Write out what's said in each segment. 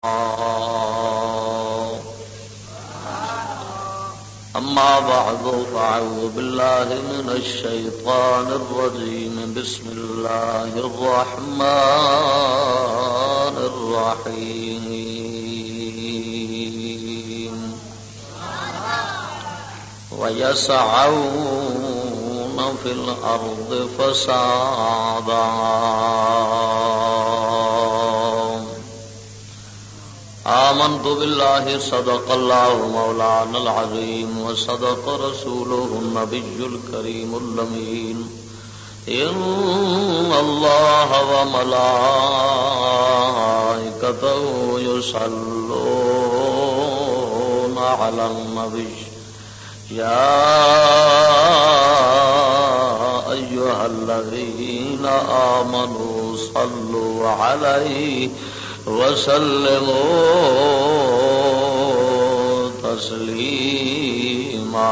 أما بعد فأعوذ بالله من الشيطان الرجيم. بسم الله الرحمن الرحيم. ويسعون في الأرض فسادا. آمنت بالله صدق الله مولانا العظيم وصدق رسوله النبي الكريم الأمين. إن الله وملائكته يصلون على النبي يا أيها الذين آمنوا صلوا عليه وسلموا تسليما.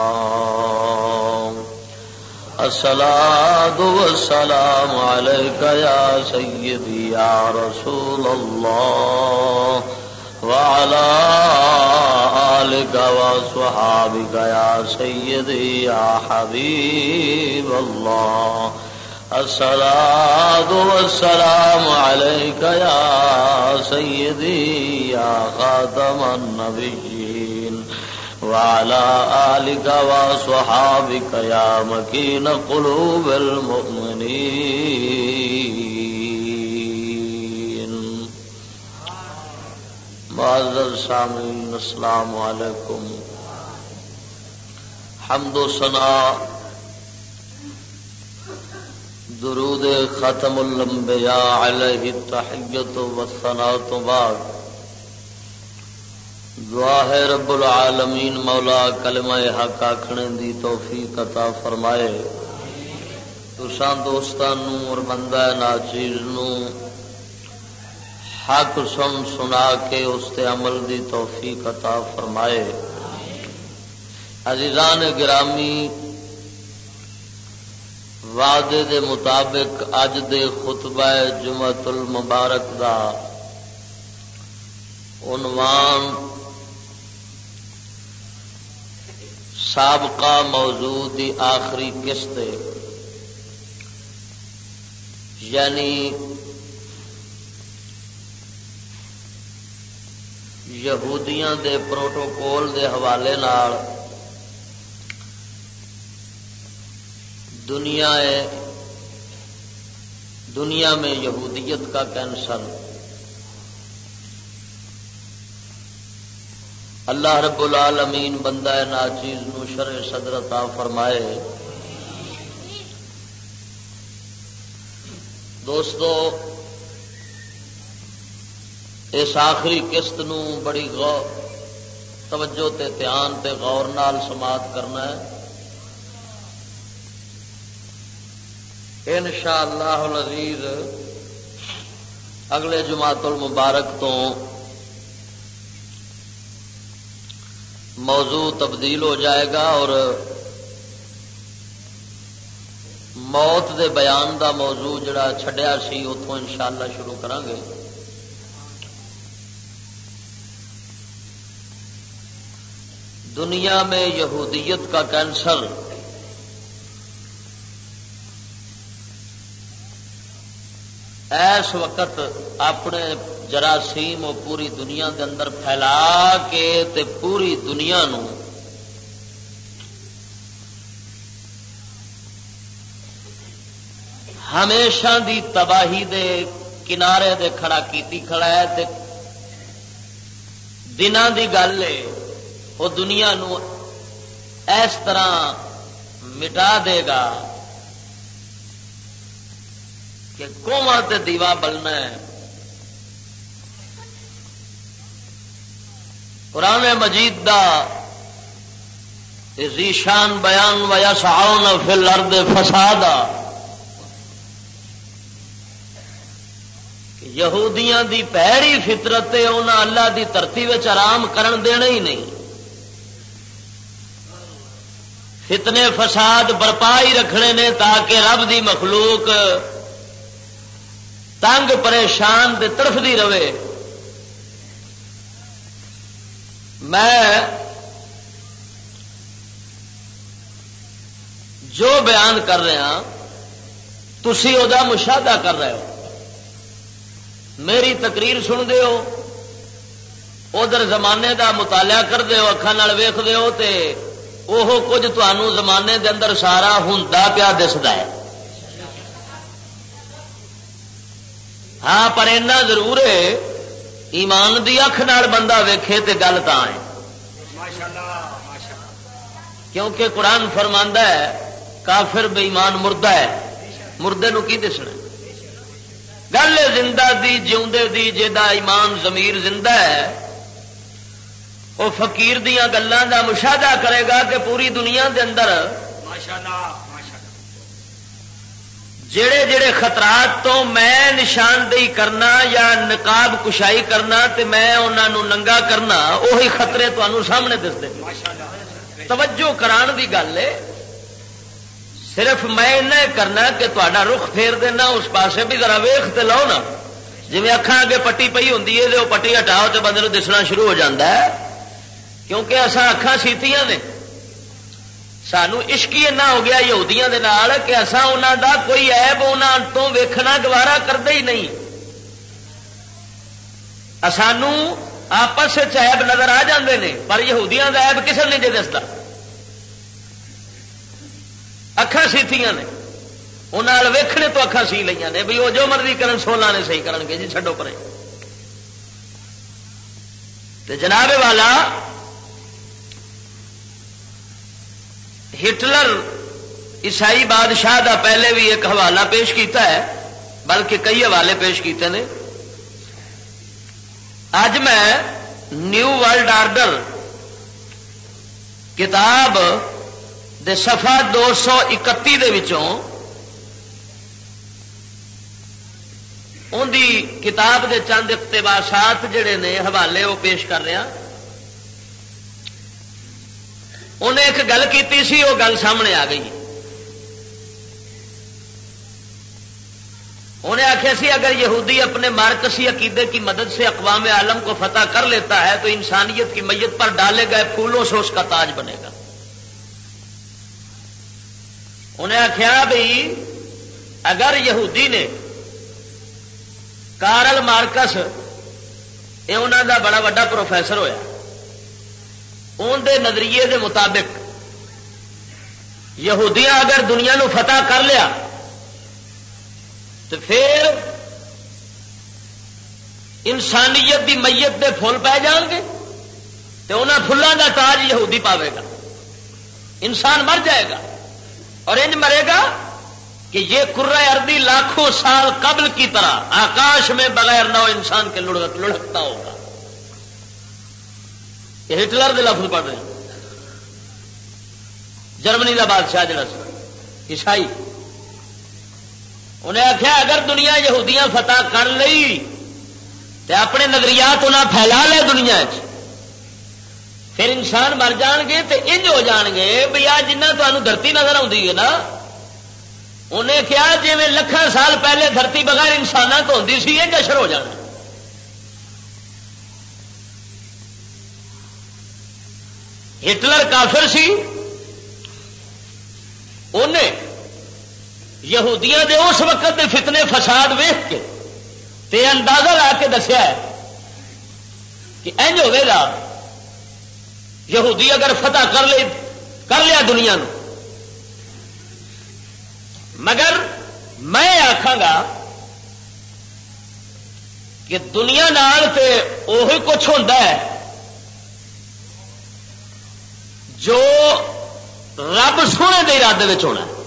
الصلاة والسلام عليك يا سيدي يا رسول الله وعلى آلك وصحابك يا سيدي يا حبيب الله. الصلاة والسلام عليك يا سيدي يا خاتم النبيين وعلى آلك وصحابك يا مكين قلوب المؤمنين. معزز سامعین السلام علیکم. حمد و ثنا درود ختم الانبیاء علیہ التحیۃ والثناء تو بعد دعا ہے رب العالمین مولا کلمہ حق آکھنے دی توفیق عطا فرمائے. تساں دوستانوں اور بندہ ناچیز نو حق سنا کے اس تے عمل دی توفیق عطا فرمائے. عزیزان گرامی، وعدے دے مطابق اج دے خطبہ جمعۃ المبارک دا عنوان سابقہ موضوع دی آخری قسط ہے، یعنی یہودیاں دے پروٹوکول دے حوالے نال دنیا میں یہودیت کا کینسر. اللہ رب العالمین بندہ ناچیز نو شرع صدر عطا فرمائے. دوستو، اس آخری قسط نو بڑی توجہ تے دھیان تے غور نال سماعت کرنا ہے. انشاءاللہ العزیز اگلے جمعۃ المبارک تو موضوع تبدیل ہو جائے گا اور موت دے بیان دا موضوع جڑا چھڈیا سی اتوں انشاءاللہ شروع کریں گے. دنیا میں یہودیت کا کینسر اس وقت اپنے جراثیم و پوری دنیا دے اندر پھیلا کے تے پوری دنیا نو ہمیشہ دی تباہی دے کنارے دے کھڑا کیتی کھڑا ہے. تے دناں دی گل ہے وہ دنیا نو اس طرح مٹا دے گا کہ قوماں تے دیوا بلنا ہے. قرآن مجید دا ذیشان بیان وَيَسْعَوْنَ فِي الْأَرْضِ فَسَادًا یہودیاں دی پیڑی فطرت ہے، انہاں اللہ دی دھرتی وچ آرام کرن دینا ہی نہیں. فتنے فساد برپا ہی رکھنے نے تاکہ رب دی مخلوق تنگ پریشان تے تڑفدی رہے. میں جو بیان کر رہا تسی او دا مشاہدہ کر رہے ہو، میری تقریر سن دے ہو، ادھر زمانے دا مطالعہ کر دے ہو، اکھاں نال ویکھ دے ہو تے اوہ کچھ تانوں زمانے دے اندر سارا ہوندا پیا دسدا ہے۔ ہاں پر اینا ضرور ہے ایمان دی اکھ نال بندہ ویکھے تے گل تاں ہے، کیونکہ قرآن فرماندا ہے کافر بے ایمان مردہ ہے، مردے نو کی دسنا؟ گل زندہ دی جیوندے دی جیدا ایمان ضمیر زندہ ہے وہ فقیر دیاں گلاں دا مشاہدہ کرے گا کہ پوری دنیا دے اندر جڑے جڑے خطرات تو میں نشاندہی کرنا یا نقاب کشائی کرنا تے میں انہاں نو ننگا کرنا، وہی خطرے تانوں سامنے دسدے۔ توجہ کران دی گل ہے، صرف میں اتنا کرنا کہ تہاڈا رخ پھیر دینا اس پاسے بھی ذرا ویخ تے لو نا، جویں اکھاں اگے پٹی پئی ہوندی ہے تے وہ پٹی ہٹاؤ تے بندے نو دسنا شروع ہو جاندا ہے، کیونکہ اساں اکھاں سیتیاں نے، سانو عشق ہی اتنا ہو گیا یہودیاں دے نال کہ اساں انہاں دا کوئی عیب انہاں تو ویکھنا گوارا کردے ہی نہیں، سانو آپس وچ عیب نظر آ جاندے نے پر یہودیاں دا عیب کسے نہیں جے دسدا، اکھاں سیتیاں نے انہاں نال ویکھنے تو اکھاں سی لئیاں نے بھی وہ جو مرضی کرن سولہ نے صحیح کرن گے جی چھڈو پرے۔ تے جناب والا ہٹلر عیسائی بادشاہ دا پہلے بھی ایک حوالہ پیش کیتا ہے، بلکہ کئی حوالے پیش کیتے ہیں۔ اج میں نیو ورلڈ آرڈر کتاب دے صفحہ 231 دے وچوں ان دی کتاب دے چند اقتباسات جڑے نے حوالے وہ پیش کر رہا۔ انہیں ایک گل کیتی سی، وہ گل سامنے آ گئی۔ انہیں آخیا سی اگر یہودی اپنے مارکسی عقیدے کی مدد سے اقوام عالم کو فتح کر لیتا ہے تو انسانیت کی میت پر ڈالے گئے پھولوں سے اس کا تاج بنے گا۔ انہیں آخیا بھائی اگر یہودی نے کارل مارکس یہ انہوں دا بڑا بڑا پروفیسر ہویا، ان دے نظریے دے مطابق یہودیاں اگر دنیا نو فتح کر لیا تو پھر انسانیت دی میت دے پھول پہ جان گے تو انہاں پھلاں دا تاج یہودی پاوے گا، انسان مر جائے گا اور انج مرے گا کہ یہ کرہ ارضی لاکھوں سال قبل کی طرح آکاش میں بغیر نو انسان کے لڑکتا ہوگا۔ یہ ہٹلر دے لفظ پڑھ رہے ہیں، جرمنی کا بادشاہ جڑا سی عیسائی، انہیں آخیا اگر دنیا یہودیاں فتح کر لئی تو اپنے نظریات انہیں پھیلا لے دنیا پھر انسان مر جان گے تو انج ہو جان گے بھی آ جنہ تمہیں دھرتی نظر آتی ہے نا، انہیں کیا جی میں لکھاں سال پہلے دھرتی بغیر انسانوں تو ہوتی سی انج اشر ہو جانا۔ ہٹلر کافر سی، انہیں یہودیاں دے اس وقت دے فتنے فساد ویخ کے تے اندازہ لا کے دسیا ہے کہ انج ہوئے گا یہودی اگر فتح کر لیا دنیا نو، مگر میں آکھاں گا کہ دنیا نال تے اوہی کچھ ہوندا ہے جو رب سونے دے ارادے وچ ہونا ہے۔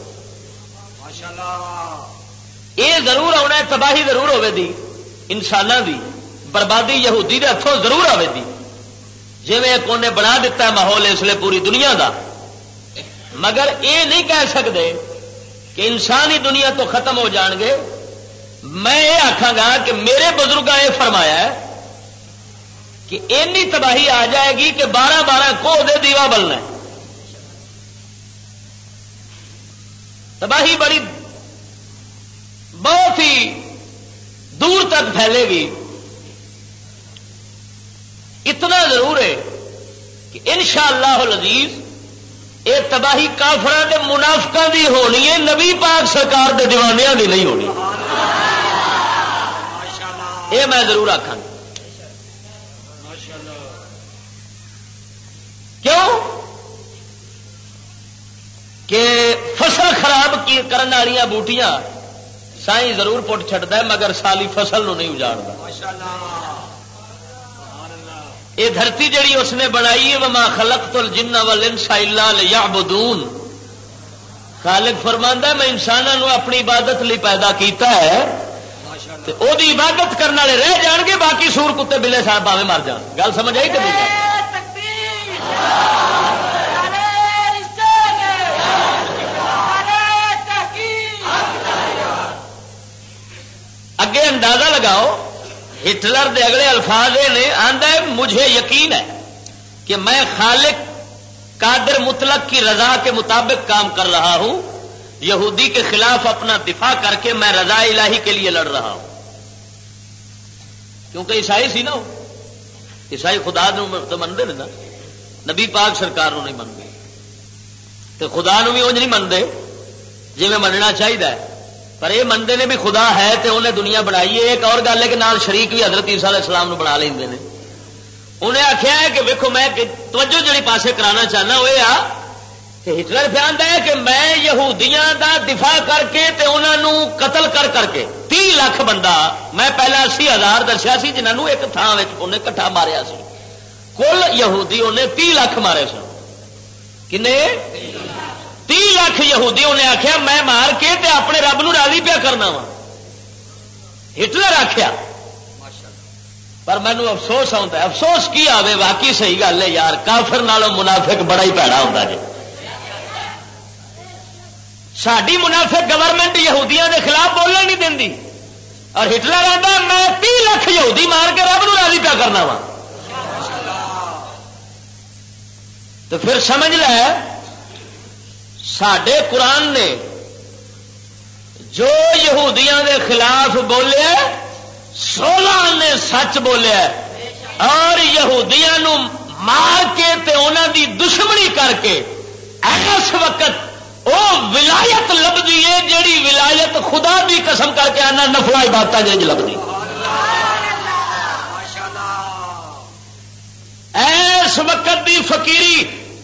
یہ ضرور آنا ہے، تباہی ضرور ہوے دی انساناں دی، بربادی یہودی دے ہتھوں ضرور آوے دی، جویں ایک انہیں بنا دیتا ہے ماحول اس لیے پوری دنیا دا، مگر یہ نہیں کہہ سکتے کہ انسان ہی دنیا تو ختم ہو جان گے۔ میں یہ آکھاں گا کہ میرے بزرگاں یہ فرمایا ہے کہ اینی تباہی آ جائے گی کہ 12 کوہ دے دیوا بلنا ہے، تباہی بڑی بہت ہی دور تک پھیلے گی۔ اتنا ضرور ہے کہ انشاءاللہ العزیز یہ تباہی کافراں دے منافقاں دی ہونی ہے، نبی پاک سرکار دے دیوانیاں دی نہیں ہونی. یہ میں ضرور آکھاں. کیوں کہ فصل خراب کرنے والی بوٹیاں سائیں ضرور پٹ چھڈدا ہے مگر سالی فصل نو نہیں اجاڑتا. یہ دھرتی جڑی اس نے بنائی ہے وما خلقت الجن والانس الا لیعبدون. خالق فرماندا ہے میں انسانوں اپنی عبادت لی پیدا کیتا ہے تے او دی عبادت کرنے والے رہ جان گے، باقی سور کتے بلے صاحب باویں مر جان. گل سمجھ آئی کہ نہیں؟ اگے اندازہ لگاؤ ہٹلر دے اگلے الفاظ نے آندا ہے مجھے یقین ہے کہ میں خالق قادر مطلق کی رضا کے مطابق کام کر رہا ہوں، یہودی کے خلاف اپنا دفاع کر کے میں رضا الہی کے لیے لڑ رہا ہوں. کیونکہ عیسائی سی نا، عیسائی خدا تو منتے نا، نبی پاک سرکار نہیں منتے تو خدا نو بھی انج نہیں منتے جی میں مننا چاہیے. پر یہ منتے نے بھی خدا ہے تو انہیں دنیا بنائی ہے. ایک اور گل ہے کہ نال شریک بھی حضرت عیسیٰ علیہ السلام بنا لیں. انہیں آخیا ہے کہ ویکو میں توجہ جڑی پاسے کرانا چاہنا وہ یہ کہ ہٹلر پہنتا ہے کہ میں یہودیاں دا دفاع کر کے تے انہوں قتل کر کے 30 لاکھ بندہ، میں پہلا 80,000 دسیا سی جنہوں ایک تھان انہیں کٹھا ماریا سی. کل یہودی انہیں 30 لاکھ مارے سن. کنے 30 لاکھ یہودی انہیں آخیا میں مار کے تے اپنے رب نو راضی پیا کرنا وا. ہٹلر آخیا. پر مینو افسوس آتا ہے. افسوس کی آوے، واقعی صحیح گل ہے یار، کافر نالوں منافق بڑا ہی پیڑا ہوتا جی. ساری منافق گورنمنٹ یہودیاں دے خلاف بولنے نہیں دیندی اور ہٹلر آتا میں 30 لاکھ یہودی مار کے رب نو راضی پیا کرنا وا. تو پھر سمجھ لے ساڈے قرآن نے جو یہودیاں دے خلاف بولیا 16 نے سچ بولیا اور یہودیاں نو مار کے تے انہاں دی دشمنی کر کے اس وقت وہ ولایت لبدی ہے جیڑی ولایت خدا دی قسم کر کے آنا نفل عبادت جنج لبدی. اس وقت دی فقیری،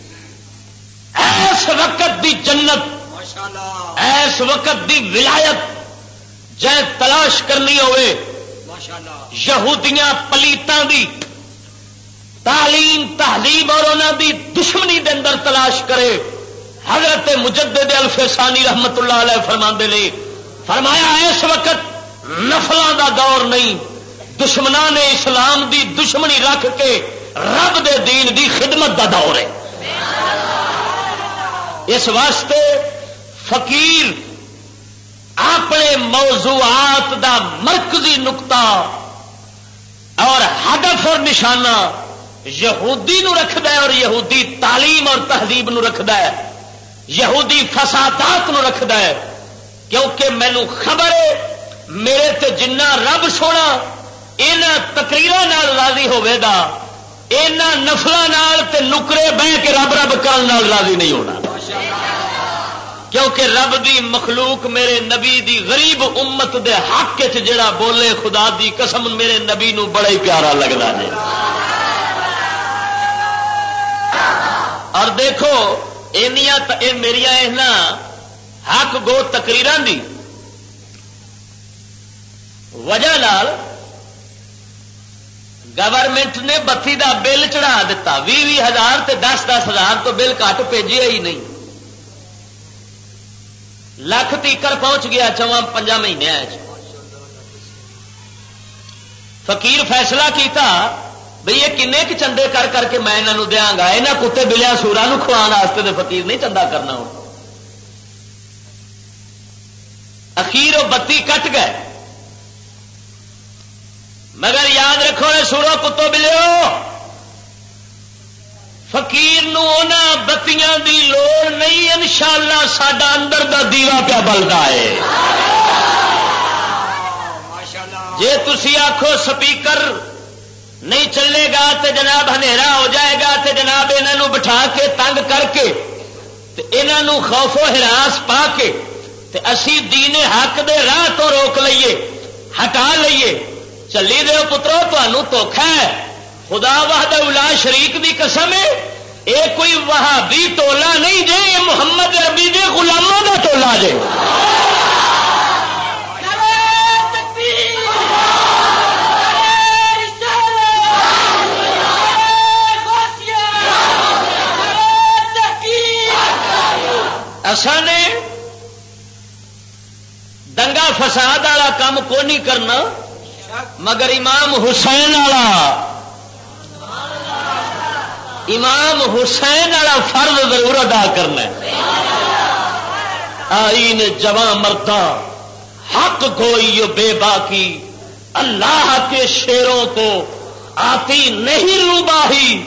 اس وقت دی جنت، اس وقت دی ولایت جے تلاش کرنی ہوئے یہودیاں پلیتاں دی تعلیم تہذیب اور انہاں دی دشمنی دے اندر تلاش کرے. حضرت مجدد الفسانی رحمت اللہ علیہ فرماندے نے فرمایا اس وقت نفلاں دا دور نہیں، دشمنان اسلام دی دشمنی رکھ کے رب دے دین دی خدمت دا دور ہے. اس واسطے فقیر اپنے موضوعات دا مرکزی نقطہ اور ہدف اور نشانہ یہودی نو رکھدا ہے اور یہودی تعلیم اور تہذیب نو رکھدا ہے، یہودی فسادات نو رکھدا ہے. کیونکہ مینو خبر ہے میرے تے جنہ رب سونا انہاں تقریراں نال راضی ہوے گا، انہاں نفلاں نال تے نکرے بہ کے رب رب کرن نال راضی نہیں ہونا. کیونکہ رب دی مخلوق میرے نبی دی غریب امت دے حق چ جڑا بولے خدا دی قسم میرے نبی نو بڑا ہی پیارا لگتا ہے. اور دیکھو میریا حق گو تقریراں دی وجہ نال گورنمنٹ نے بتی دا بل چڑھا دیتا 20,000 تے 10,000 تو بل گھٹ بھیجیا ہی نہیں، لاکھ تیکر پہنچ گیا 4-5 مہینے. فقیر فیصلہ کیتا بھئی یہ کنے کی چندے کر کر کے میں انہوں دیا گا، یہاں کتے بلیا سورا کھوان واسطے تو فقیر نہیں چندہ کرنا. ہو اخیر وہ 32 کٹ گئے. مگر یاد رکھو سورو کتو بلیو فقیر نو انہاں بتیاں دی لوڑ نہیں، انشاءاللہ ساڈا اندر دا دیوا پیا بلدا ہے. جے تسی آکھو سپیکر نہیں چلے گا تو جناب ہنیرا ہو جائے گا تو جناب انہوں بٹھا کے تنگ کر کے انہوں خوف و ہراس پا کے اسی دین حق دے راہ تو روک لئیے ہٹا لئیے چلی دے پترو تمہوں دھوکھا ہے خدا وحدہ لا شریک دی قسم ہے یہ کوئی وہابی ٹولا نہیں جے یہ محمد عربی دے غلاموں کا ٹولا جے اساں نے دنگا فساد والا کام کو نہیں کرنا مگر امام حسین والا فرض ضرور ادا کرنا ہے آئین جواں مردہ حق کوئی بے باکی اللہ کے شیروں کو آتی نہیں روباہی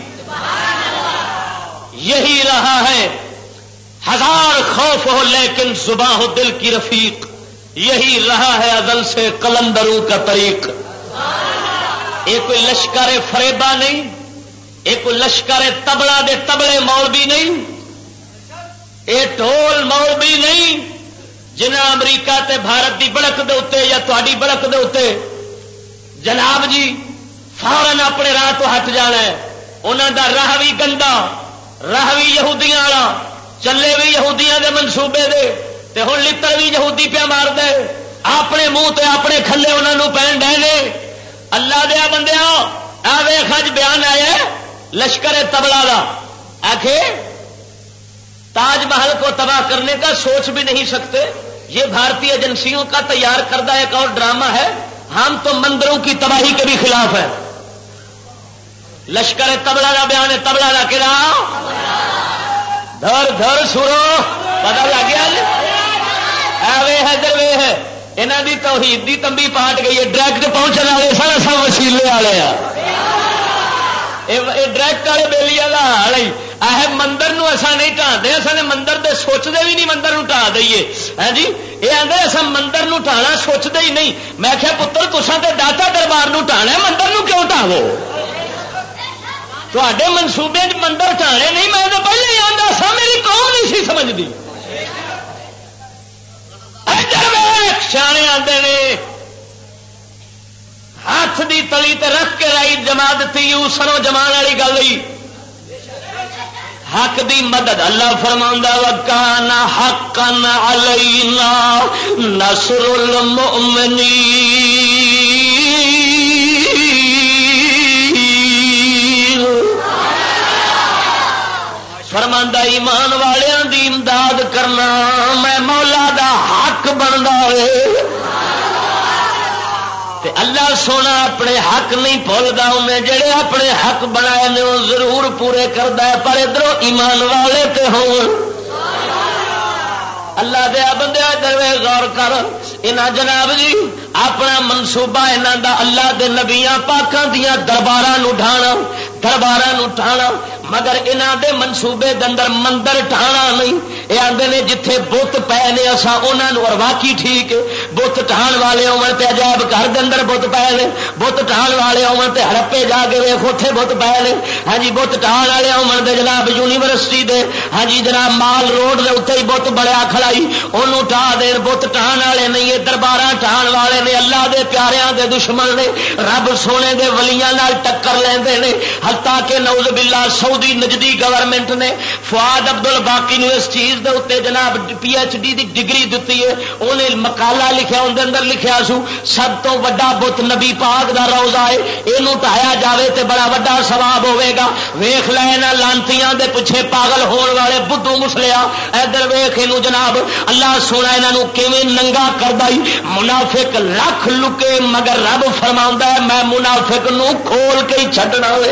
یہی رہا ہے ہزار خوف ہو لیکن زباں ہو دل کی رفیق یہی رہا ہے ازل سے قلندروں کا طریق یہ کوئی لشکر فریبا نہیں یہ کوئی لشکر تبلا دے تبلے مولوی نہیں یہ ڈھول مولوی نہیں جنہ امریکہ تے بھارت دی بڑک دے اتے یا تہاڈی بڑک دے اتے جناب جی فوراً اپنے راہ تو ہٹ جانا ہے انہوں دا راہ بھی گندا راہ بھی یہودیاں والا چلے بھی یہودیاں دے منصوبے دے تے ہن لتر بھی یہودی پیا مار دے اپنے منہ تے اپنے کھلے انہوں پہن ڈے نے اللہ دیا بندیا آ ویخ اج بیان آیا لشکر تبلا دا آخے تاج محل کو تباہ کرنے کا سوچ بھی نہیں سکتے یہ بھارتی ایجنسیوں کا تیار کردہ ایک اور ڈرامہ ہے ہم تو مندروں کی تباہی کے بھی خلاف ہیں لشکر تبلا کا بیان ہے تبلا کا کہڑا دھر دھر سرو پتا لگ گیا ادھر وے یہاں کی توحید کی تمبی پاٹ گئی ہے ڈائریکٹ پہنچنے والے سارا سب وسیلے والے ڈائریکٹ والے بیلی والا حال ہی آہ مندر نو ایسا نہیں ٹھاتے اصل نے مندر دے سوچتے بھی نہیں مندر نو ٹھا دئیے ہاں جی یہ آدھے اصل مندر نو ٹھانا سوچتے ہی نہیں میں کیا پتر تساں تے داتا دربار نو ٹھانا ہے مندر نو کیوں ٹھاو تے منصوبے مندر ٹھانے نہیں میں تو پہلے ہی آتا سا میری قوم نہیں سی سمجھتی سیانے آتے نے ہاتھ دی تلی تے رکھ کے رائی جما دیتی سنو جمان والی گل ہوئی حق دی مدد اللہ فرماؤندا وکان حقا علینا نصر المؤمنین فرماندا ایمان والوں دی امداد کرنا میں مولا دا حق بندا ہے تے اللہ سونا اپنے حق نہیں بھولدا انہیں جڑے اپنے حق بنائے نے وہ ضرور پورے کردا ہے پر ادھروں ایمان والے تے ہون اللہ دیا بندیا دروے غور کر انہاں جناب جی اپنا منصوبہ انہاں دا اللہ دے نبیاں پاکاں دیاں درباراں نو ڈھانا درباراں نو ٹھانا مگر انہاں دے منصوبے دے اندر مندر ٹھانا نہیں یہ آندے نے جتھے بت پے نے اساں انہاں نوں اور واقعی ٹھیک بت ٹھان والے ہون تے عجائب گھر دے اندر بت پے نے بت ٹھان والے ہون تے ہڑپے جا کے ویکھ اوتھے بت پے نے ہاں جی بت ٹھان والے ہون تے جناب یونیورسٹی دے ہاں جی جناب مال روڈ دے اوتے ہی بت بڑیا کھڑائی اونوں ٹھا دے بت ٹھان والے نہیں یہ درباراں ٹھان والے نے اللہ دے پیاریاں دے دشمن نے رب سونے دے ولیاں نال ٹکر لیندے نے حتیٰ کہ نعوذ باللہ سعودی نجدی گورنمنٹ نے فؤاد عبد الباقی نو اس چیز دے اوتے جناب پی ایچ ڈی دی ڈگری دتی ہے انہیں مقالہ لکھیا اون دے اندر لکھیا سو سب تو بڑا بت نبی پاک دا روضہ ہے اینو ٹھایا جاوے تے بڑا بڑا ثواب ہوے گا ویکھ لے انہاں لانتیاں دے پیچھے پاگل ہون والے بدھو مسلیا ادھر ویکھ اینو جناب اللہ سونا انہاں نو کیویں ننگا کردائی منافق لکھ لکے مگر رب فرماوندا ہے میں منافق نو کھول کے ہی چھڈنا ہوئے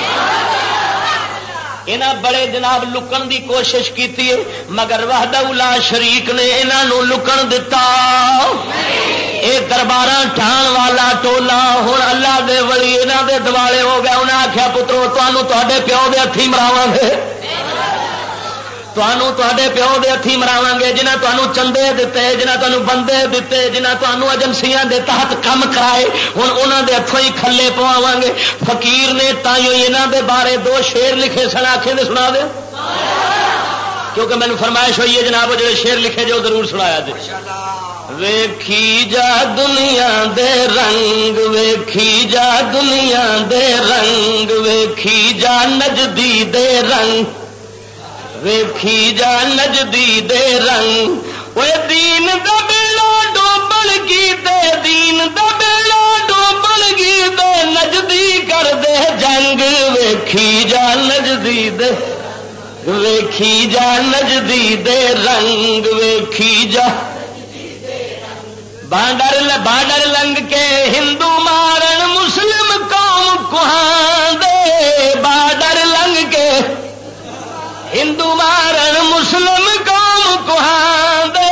انہاں بڑے جناب لکن دی کوشش کیتی ہے مگر وحدہ لا شریک نے انہاں نو لکن دتا اے درباراں ٹھان والا ٹولا ہن اللہ دے ولی انہاں دے دوالے ہو گئے انہاں آکھیا پترو تانوں تہاڈے پیو دے ہتھی مراواں گے تے پیو دے ہتھی مراواں گے جنہیں تمہیں چندے دیتے جنہیں تمہیں بندے دیتے جنہیں تمہیں ایجنسیاں دے تحت کم کرائے ہوں انہوں دے ہاتھوں ہی کھلے پواواں گے. فقیر نے تائیوں یہاں دے بارے 2 شعر لکھے سن آخے دے سنا دے کیونکہ مینوں فرمائش ہوئی ہے جناب وہ جڑے شعر لکھے جو ضرور سنایا جی. ویکھی جا دنیا دے رنگ ویکھی جا دنیا دے رنگ ویکھی جا نجدی دے رنگ ویکھی جا نجدی دے رنگ وہ دین دا بیڑا ڈوبن کی تے دین دا بیڑا ڈوبن کی تے نجدی کر دے جنگ ویکھی جا نجدی دے ویکھی جا نجدی دے رنگ ویکھی جا بارڈر لنگ کے ہندو مارن مسلم قوم کوہاں دے بارڈر لنگ کے ہندو مارن مسلم قوم کوہاں دے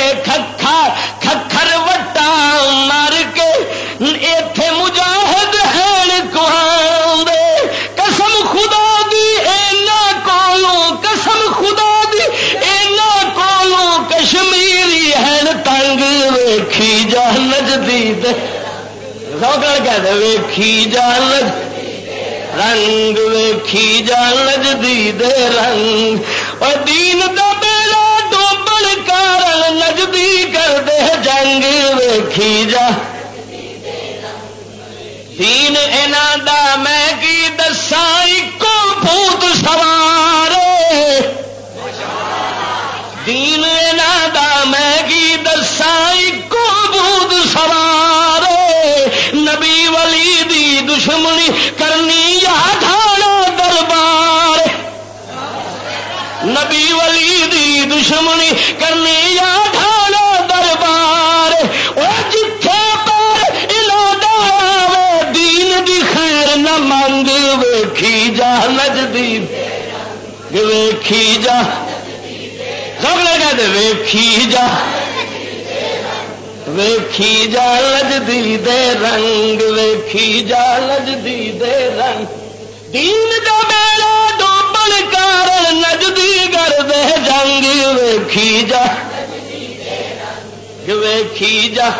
کھکھر وٹا مار کے ایتھے مجاہد ہیں کوہاں دے قسم خدا دی اینا کولوں قسم خدا دی اینا کولوں کشمیری ہیں تنگ ویکھی جا نجدی دے روگڑ کہہ دے ویکھی جا رنگ ویکھی جا نجدی دے رنگ اور دین دا بیڑا ڈوبن کارن نجدی کر دے جنگ ویکھی جا دین انہاں دا میں کی دساں اکو بھوت سوارے دین انہاں دا میں کی دساں اکو بھوت سوارے نبی ولی دی دشمنی کرنی یا ڈھانا دربار نبی ولی دی دشمنی کرنی یا ڈھانا دربار وہ جتھے پر الہدا آوے دین دی خیر نہ منگ ویکھی جا نجدی ویکھی جا سب لگا دے ویکھی جا ویکھی جا نجدی دے رنگ ویکھی جا نجدی دے رنگ دین دا بیڑا ڈوبن کارن نجدی کر دے جنگ ویکھی جا ویکھی جا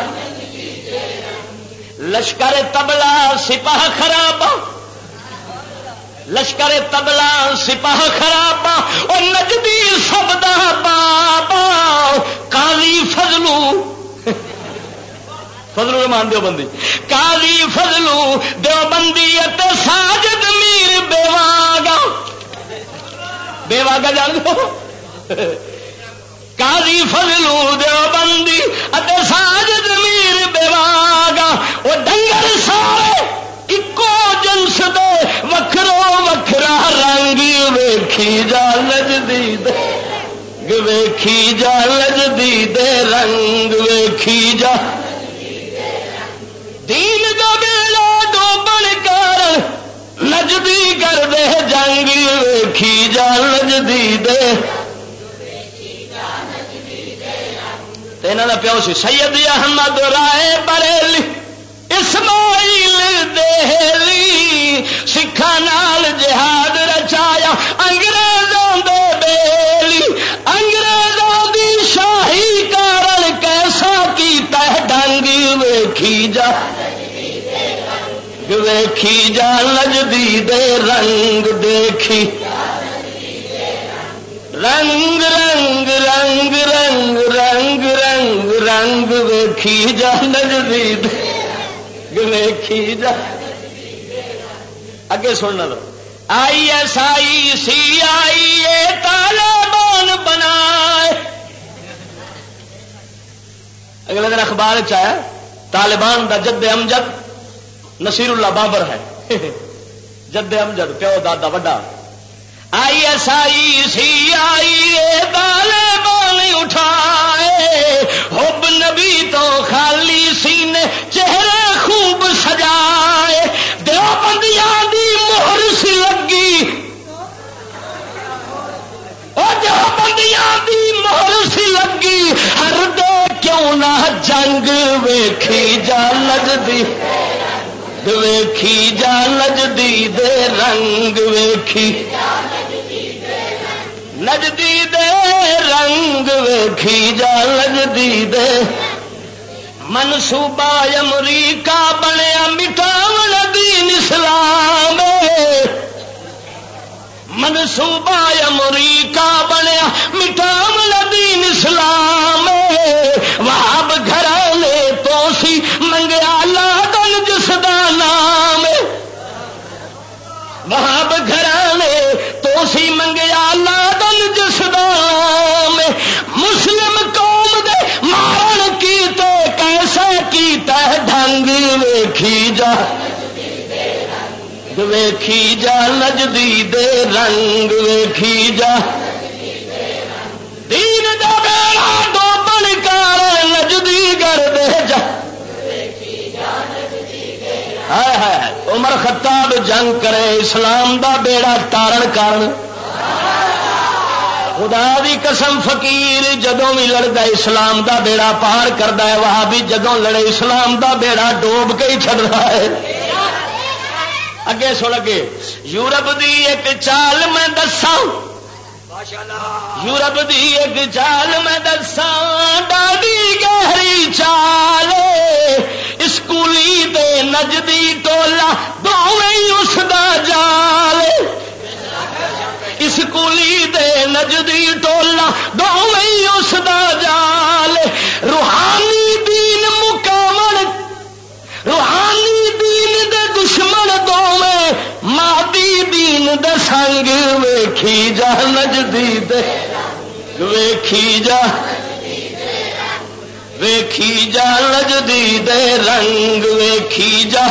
لشکر تبلا سپاہ خراب لشکر تبلا سپاہ خراب اور نجدی سب دا بابا قاضی فضلو فضلو مان دیو بندی قاضی فضلو دیو بندی ساجد میر بیواگا جان دو قاضی فضلو دیو بندی ساجد میر بیواگا وہ ڈنگر سارے اکو جنس دے وکھرو وکھرا رنگ ویکھی جا نجدی دے ویکھی جا نجدی دے رنگ ویکھی جا دین دا بیڑا ڈوبن کارن نجدی کر دے جنگ ویکھی جا نجدی دے انہاں دا پیو سی سید احمد رائے بریلی اسماعیل دہلی سکھاں نال جہاد رچایا انگریزاں دے بیلی انگریزاں دی شاہی کارن کیسا کیتا ڈنگ ویکھی جا ویکھی جا نجدی دے رنگ دیکھی رنگ رنگ رنگ رنگ رنگ رنگ رنگ ویکھی جا نجدی دے ویکھی جا اگے سننا دو آئی ایس آئی سی آئی اے طالبان بنائے اگلے دن اخبار چایا طالبان دا جد امجد نصیر اللہ بابر ہے جد امجد پیو دادا وڈا آئی ایس آئی سی آئی اے طالبان اٹھائے حب نبی تو خالی سینے چہرے خوب سجائے دیوبندیاں دی مہر سی لگی دیوبندیاں دی مہر سی لگی ہر دے کیوں نہ جنگ ویکھی جا نجدی ویکھی جا نجدی دے رنگ ویکھی نجدی دے رنگ ویکھی جا نجدی دے منصوبہ امریکہ بنیا مٹاون دین اسلام منصوبہ امریکہ بنیا مٹاون دین اسلام وہاب گھرانے تو سی منگیا لادن جس دا نام وہاب گھرانے تو سی منگیا لادن جس دا نام مسلم قوم دے مارن کیتے کیسا کیتا ہے ڈھنگ ویکھی جا ویکھی جا نجدی دے رنگ ویکھی جا دین دا بیڑا ڈوبن کار نجدی گر دے جا عمر خطاب جنگ کرے اسلام دا بیڑا تارن کارن خدا دی قسم فقیر جدوں بھی لڑتا اسلام دا بیڑا پار کرتا ہے وہاں بھی جدوں لڑے اسلام دا بیڑا ڈوب کے ہی چڑھ رہا ہے اگے سن اگے یورپ دی ایک چال میں دساں یورپ دی ایک چال میں دساں ڈاڈی گہری چال اسکولی دے نجدی ٹولا دوویں اس دا جال اسکولی دے نجدی ٹولا دوویں اس دا جال روحانی دین مکاون روحانی دین دے دشمن دوویں مادی دین دے سنگ ویکھی جا نجدی دے ویکھی جا ویکھی جا نجدی دے رنگ ویکھی جا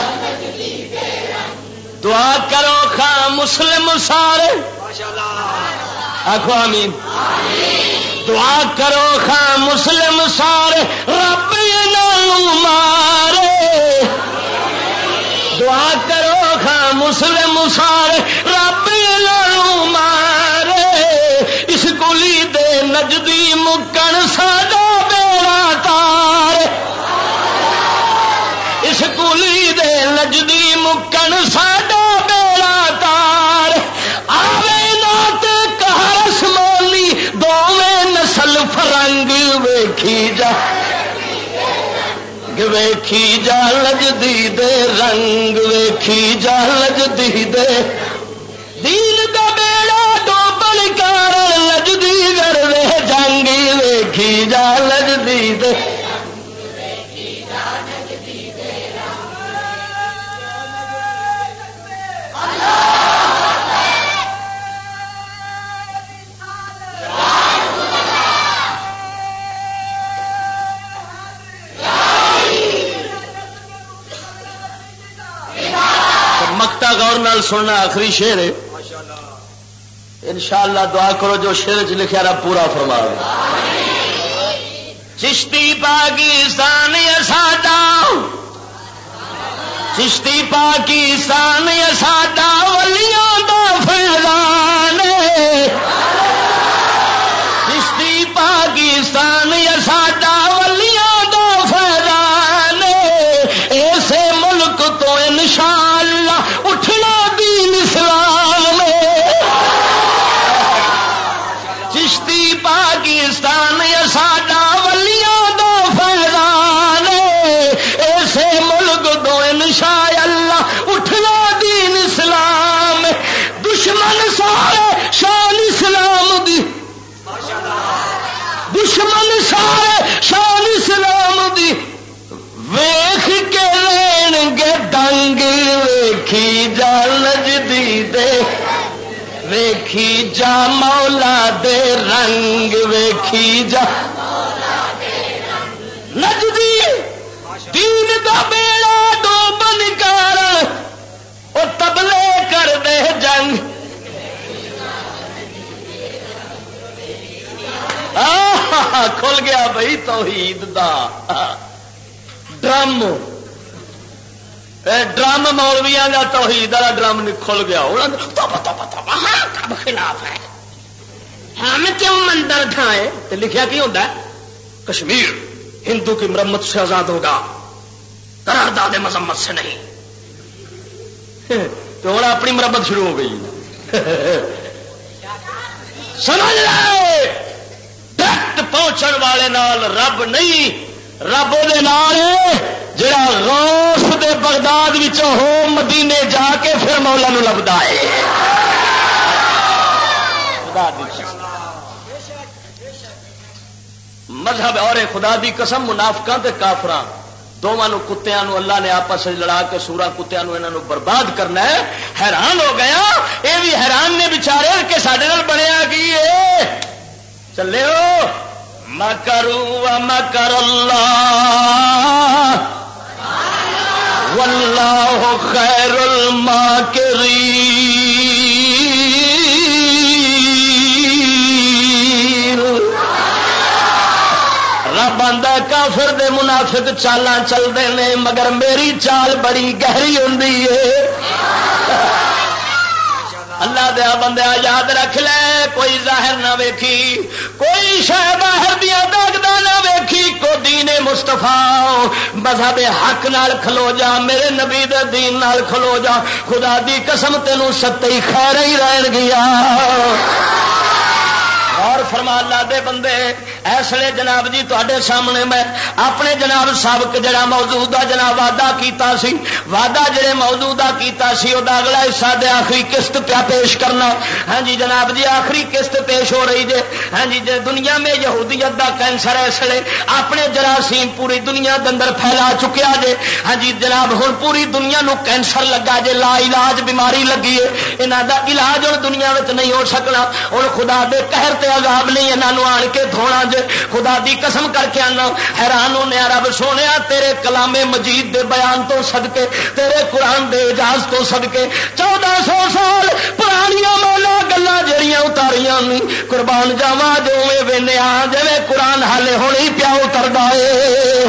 دعا کرو خاں مسلم سارے آخو آمین دعا کرو خاں مسلم سارے رب نالوں مارے دعا کرو خاں مسلم سارے رب نالوں مارے اس گلی دے نجدی مکن ساڈا بیڑا تار اس گلی دے نجدی مکن ساڈا بیڑا تار آوے نات کہرس مولی دوویں نسل فرنگ ویکھی جا ویکھی جا نجدی دے رنگ ویکھی جا نجدی دے دین دا بیڑا ڈوبن کار نجدی گر دے جنگ ویکھی جا نجدی دے مکتا غور نال سننا آخری شعر ہے انشاءاللہ دعا کرو جو شعر چ لکھا رہا پورا فرما دے چشتی پاکستان ساڈا چشتی پاکستان ساڈا ولیاں دا فیضان چشتی پاکستان ساڈا ولیاں دا فیضان ایسے ملک تو انشاءاللہ اٹھنا دین اسلام چشتی پاکستان ساڈا ولیاں دا فیضان ایسے ملک تو انشاءاللہ اٹھنا دین اسلام دشمن سارے شان اسلام دی دشمن سارے شان اسلام دی ویخ کے لین گے ڈنگ ویکھی جا نجدی دے ویکھی جا مولا دے رنگ ویکھی جا نجدی دین دا بیڑا ڈوبن کار او تبلے کر دے جنگ کھل گیا بھائی توحید دا ڈرم ڈرم مولویاں کا توحید والا ڈرم کھل گیا وہاں کب خلاف ہے ہم کیوں مندر ڈھائیں لکھیا کی ہوتا ہے کشمیر ہندو کی مرمت سے آزاد ہوگا قرارداد مذمت سے نہیں تو ہوں اپنی مرمت شروع ہو گئی سمجھ لے ڈائریکٹ پہنچن والے نال رب نہیں، رب دے نال جڑا غوث دے بغداد وچوں ہو مدینے جا کے پھر مولا نو لبدا ہے. مذہب اور خدا دی قسم منافقاں تے کافراں دونوں کتیاں نو اللہ نے آپس لڑا کے سورا کتیاں نو انہاں نو برباد کرنا ہے. حیران ہو گیا اے بھی حیران نے بیچارے کہ ساڈے نال بنیا کی ہے. چلے ہو مکروا ومکر اللہ واللہ خیر الماکرین. رب آندا کافر دے منافق چالاں چلدے نے مگر میری چال بڑی گہری ہوندی ہے. اللہ دیا بندیا یاد رکھ لے کوئی ظاہر نہ ویکھی، کوئی شے باہر دیا داغدا نہ ویکھی، کو دین مصطفیٰ مذہب حق نال کھلو جا، میرے نبی دے دین نال کھلو جا، خدا دی قسم تینوں ستے خیر ہی رہن گیا. اور فرما اللہ دے بندے اس لیے جناب جی تے سامنے میں اپنے جناب سابق جڑا موجودہ جناب وعدہ کیتا سی، وعدہ جڑے موجودہ کیتا سی وہ اگلا حصہ دے آخری قسط پیا پیش کرنا. ہاں جی جناب جی آخری قسط پیش ہو رہی جے. ہاں جی دنیا میں یہودیت دا کینسر اس لیے اپنے جراثیم پوری دنیا کے اندر پھیلا چکیا جے. ہاں جی جناب ہن پوری دنیا نو کینسر لگا جے، لا علاج بیماری لگی ہے، انہاں دا علاج ہن دنیا وچ نہیں ہو سکنا. ہن خدا دے قہر تے عذاب نہیں انہوں آن کے دھونا جے. خدا دی قسم کر کے آنا حیران ہونے رب سونے تیرے کلام مجید دے بیان تو صدقے، تیرے قرآن دے اعجاز تو صدقے 1400 سال پرانیاں مولا گلاں جڑیاں اتاریاں نہیں قربان جاواں جو وینے آ جے قرآن حالے ہونے ہی پیا اتردا ہے.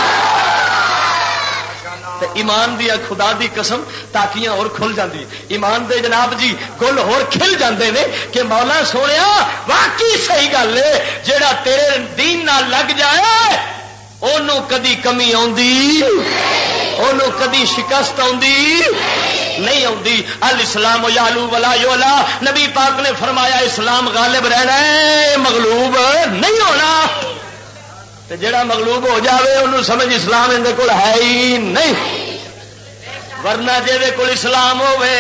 ایمان دی خدا دی قسم تاکیاں اور کھل جاندی، ایمان دے جناب جی گل اور کھل جاندے نے کہ مولا سونیا واقعی صحیح گل ہے جیڑا تیرے دین نال لگ جائے اونوں کدی کمی آندی، اونوں کدی شکست آندی نہیں آندی. الاسلام یعلو ولا یعلا، نبی پاک نے فرمایا اسلام غالب رہنا ہے مغلوب نہیں ہونا. جڑا مغلوب ہو جاوے انہوں سمجھ اسلام اندر کول ہے ہی نہیں، ورنہ جے کول اسلام ہوے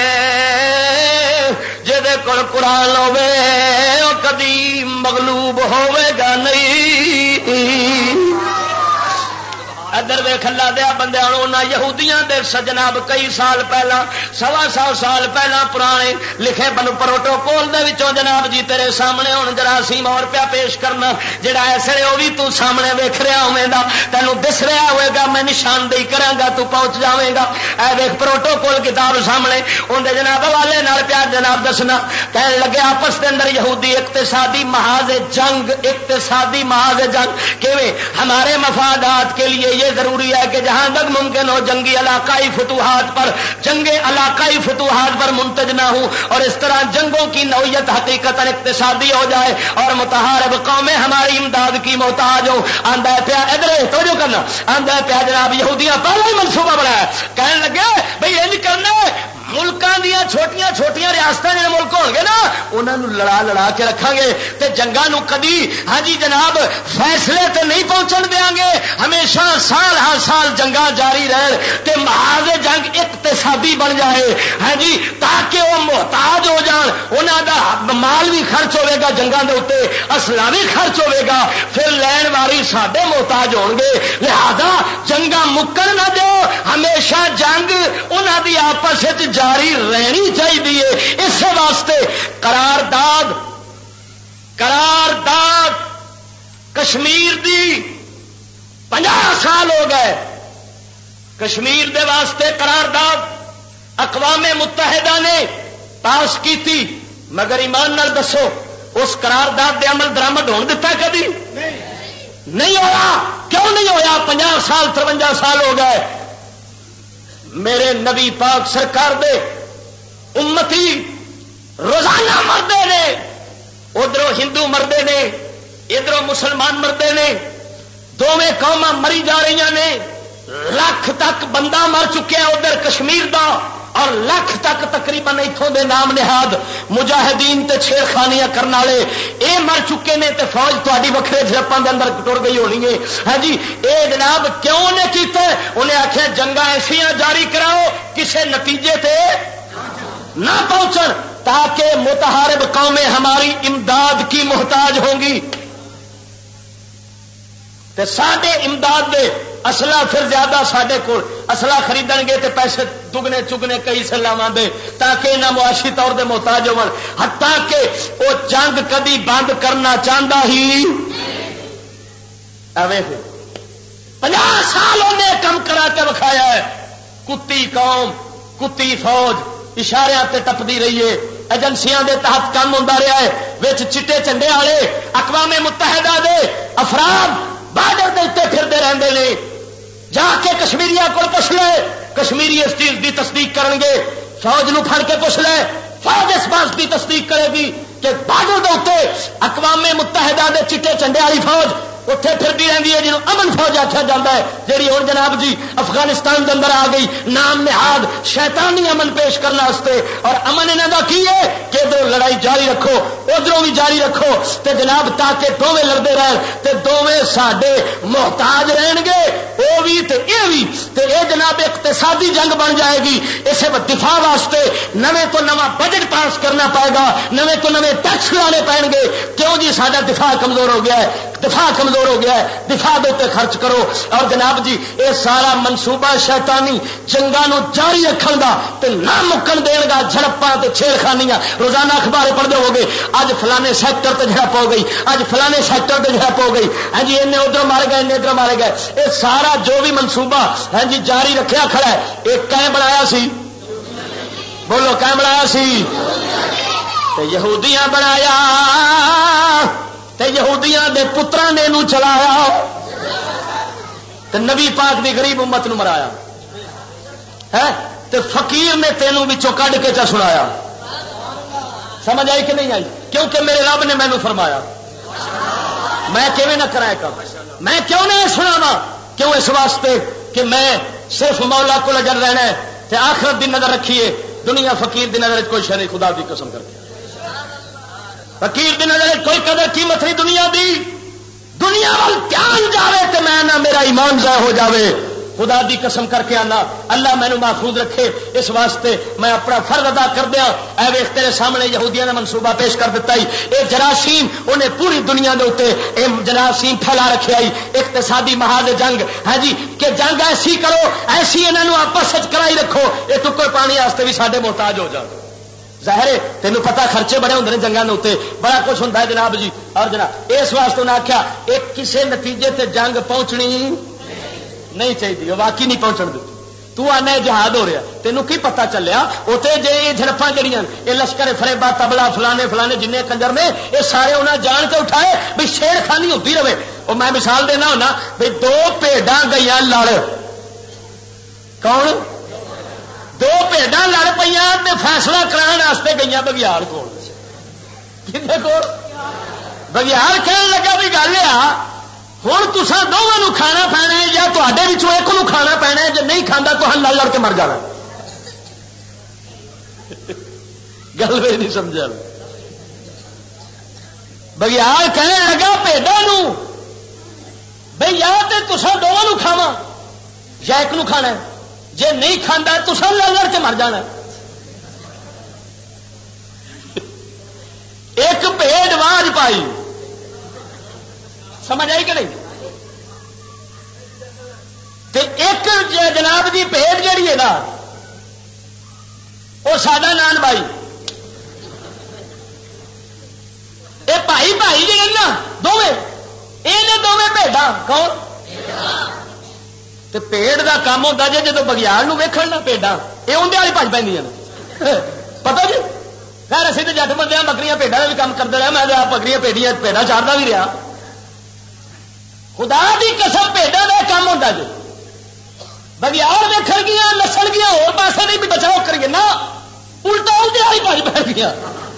جے کول قرآن ہوے وہ کدی مغلوب ہوے گا نہیں. ادھر ویخ اللہ دیا بندے یہودیاں دے سجناب کئی سال پہلا 125 سال پہلا پرانے لکھے بن پروٹوکول دے وچوں جناب جی تیرے سامنے ہوں جراثیم اور پیا پیش کرنا جڑا ایسے وہ بھی تو سامنے ویخ رہا ہوے گا، تینوں دس رہا ہوئے گا، میں نشاندہی کراں گا تو پہنچ جاویں گا. اے ویخ پروٹوکول کتاب سامنے اندر جناب والے نال پیا جناب دسنا کہنے لگے آپس کے اندر یہودی اقتصادی محاذ جنگ، اقتصادی محاذ جنگ کیویں ہمارے مفادات کے لیے یہ ضروری ہے کہ جہاں تک ممکن ہو جنگی علاقائی فتوحات پر، جنگ علاقائی فتوحات پر منتج نہ ہوں اور اس طرح جنگوں کی نوعیت حقیقت اقتصادی ہو جائے اور متحارب قومیں ہماری امداد کی محتاج ہو. آندا ہے پیا ادھر توجہ کرنا، آندا ہے پیا جناب یہودیاں پہلے ہی منصوبہ بنایا، کہنے لگے بھئی انج کرنا ملکاں دیا چھوٹیاں چھوٹیاں ریاستیں جڑے ملک ہون گے نا انہاں لڑا لڑا کے رکھاں گے تے جنگاں نو کدی ہاں جی جناب فیصلے تے نہیں پہنچن دیاں گے، ہمیشہ سال ہر سال جنگاں جاری رہن تے محاذ جنگ اقتصادی بن جائے ہاں جی تاکہ وہ محتاج ہو جان، انہاں دا مال بھی خرچ ہوے گا جنگاں دے اوتے، اسلحہ بھی خرچ ہوے گا، پھر لین والی ساڈے محتاج ہون گے. لہذا جنگاں مکن نہ دو، ہمیشہ جنگ انہاں دی آپس وچ جاری رہنی چاہیے. اس واسطے قرارداد کشمیر دی 50 سال ہو گئے، کشمیر دے واسطے قرارداد اقوام متحدہ نے پاس کی تھی، مگر ایمان نال دسو اس قرارداد دے عمل درآمد ہون دتا کبھی نہیں ہوا. کیوں نہیں ہویا؟ 50 سال 53 سال ہو گئے. میرے نبی پاک سرکار دے امتی روزانہ مردے نے، ادھروں ہندو مردے نے ادھروں مسلمان مردے نے، دونوں قوماں مری جا رہی نے، لاکھ تک بندہ مر چکیا ادھر کشمیر دا اور لاکھ تک تقریباً اتوں دے نام نہاد مجاہدین تے چھیڑخانیاں کرنے والے اے مر چکے نے تے فوج تہاڈی وکھرے جھڑپاں دے اندر ٹر گئی ہونی ہے. ہاں جی اے جناب کیوں نے کیتا؟ انہیں آخیا جنگاں ایسیاں جاری کراؤ کسے نتیجے تے نہ پہنچن تاکہ متحارب قومیں ہماری امداد کی محتاج ہوں گی. تے ساڈے امداد دے اسلحہ پھر زیادہ ساڈے کول اسلحہ خریدن گے تے پیسے دگنے چگنے کئی سلاواں دے تاکہ انہاں معاشی طور دے محتاج ہون. حتیٰ کہ وہ جنگ کدی بند کرنا چاہتا ہی 50 سال انہیں کم کرا کے بکھایا ہے. کتی قوم کتی فوج اشاریاں تے ٹپدی رہی ہے. ایجنسیاں دے تحت کام ہوندا رہا ہے. وچ چٹے چنڈے والے اقوام متحدہ دے افراد بارڈر دے اتنے پھرتے رہتے ہیں. جا کے کشمیریاں کو پوچھ لے کشمیری اس چیز کی تصدیق کریں گے. فوج نو پھڑ کے پوچھ لے فوج اس بات کی تصدیق کرے گی کہ بارڈر دے اتنے اقوام متحدہ دے چٹے چنڈے والی فوج اتنے پھرتی رہتی ہے جنہوں امن فوج آخیا جاتا ہے جیڑی ہوں جناب جی افغانستان کے اندر آ گئی نام نہاد شیطانی امن پیش کرنے واسطے. اور امن انہوں کا کی ہے کہ ادھر لڑائی جاری رکھو ادھروں بھی جاری رکھو تے جناب تاکہ دونوں لڑتے رہن تے دونوں ساڈے محتاج رہن گے وہ بھی تے یہ بھی تے یہ جناب اقتصادی جنگ بن جائے گی. اسے دفاع واسطے نویں تو نواں بجٹ پاس کرنا پائے گا نویں تو نویں ٹیکس لانے پائیں گے. کیوں جی ساڈا دفاع کمزور ہو گیا ہے دفاع کمزور ہو گیا ہے دفاع دے خرچ کرو. اور جناب جی یہ سارا منصوبہ شیطانی جنگاں نو جاری رکھن دا تے نہ مکن دین گا. جھڑپاں تے چھیڑخانیاں روزانہ اخبار پڑھتے ہو گے اج فلانے سیکٹر تے جھڑپ ہو گئی اج فلانے سیکٹر تے جھڑپ ہو گئی. ہاں جی انہیں ادھر مارے گئے انہیں ادھر مارے گئے. یہ سارا جو بھی منصوبہ ہاں جی جاری رکھیا کھڑا ہے یہ کہیں بنایا سی بولو کہیں بنایا سی تے یہودیاں بنایا تے یہودیاں دے پتراں نے نو چلایا تے نبی پاک دی غریب امت نو مرایا ہے تے فقیر نے تینوں وچوں کڈ کے چا سنایا. سمجھ آئی کہ نہیں آئی؟ کیونکہ میرے رب نے مینوں فرمایا میں کیویں نہ کرائے کام میں کیوں نہیں سناواں کیوں اس واسطے کہ میں صرف مولا کو نظر رہنا ہے تے آخرت دی نظر رکھیے. دنیا فقیر دی نظر کوئی شے نہیں خدا دی قسم کر کے فقیر دی نظر کوئی قدر قیمت نہیں دنیا دی. دنیا وال دھیان جاوے تے میں نہ میرا ایمان ضائع ہو جاوے. خدا دی قسم کر کے آنا اللہ مینوں محفوظ رکھے اس واسطے میں اپنا فرض ادا کر دیا. اے ویکھ تیرے سامنے یہودیاں نے منصوبہ پیش کر دیتا ہی اے جراثیم انہیں پوری دنیا دے اوتے اے جراثیم پھیلا رکھیا ہی اقتصادی محاذ جنگ. ہاں جی کہ جنگ ایسی کرو ایسی انہاں نوں آپس وچ کرائی رکھو اے ٹکر پانی واسطے بھی ساڈے محتاج ہو جان. ظاہر ہے تینوں پتا خرچے بڑے ہوندے نے جنگاں دے اوتے بڑا کچھ ہوندا ہے جناب جی. اور جناب اس واسطے انہاں آکھیا ایک کسے نتیجے تے جنگ پہنچنی نہیں چاہیے واقعی نہیں پہنچن دیتی. تو آنا جہاد ہو رہا تینوں کی پتا چلیا اتنے جی یہ جھڑپاں جڑیاں یہ لشکر فریبا تبلا فلانے فلانے جن کنجر نے یہ سارے انہیں جان کے اٹھائے بھی شیر خانی ہوتی رہے. اور میں مثال دینا ہونا بھی 2 بھیڈاں گئی لڑ کون 2 بھیڈاں لڑ پہ فیصلہ کراستے گئی بگیار کو بگیار کہنے لگا بھی گل ہوں تصا دونوں کھانا پینا ہے یا تے ایک نو کھانا پینا ہے جی نہیں کھانا تو ہم لڑ لڑ کے مر جانا. گل بھی نہیں سمجھا. بگیار کہنے لگا بھیڈا بھائی یا تو تصا دونوں کھاوا یا ایک نو کھانا جی نہیں کھانا تو لڑ لڑ کے مر جانا. ایک بھیڈ واج پائی سمجھ آئی کہ نہیں تے ایک جناب جی بھیڈ جہی ہے نا وہ ساڈا نان بھائی یہ بھائی بھائی جی نا دونیں یہ دونیں بھیڈاں کون تے پیڑ دا کام ہوتا جی جب بگیار ویکھن نا بھیڈاں یہ اندر والی بج پہ پتا جی خیر اسی تو جٹ بندے بکریاں بھیڈاں کا بھی کام کرتے رہے میں آپ بکریاں پیڑیاں بھیڈاں چارتا بھی رہا. خدا دی قسم بھیڈاں کا کام ہوتا جی بگیار ویکھن گیا نسل گیا اور پاسے نہیں بھی بچاؤ کریے نہ الٹا الٹے والی بج پہ گیا.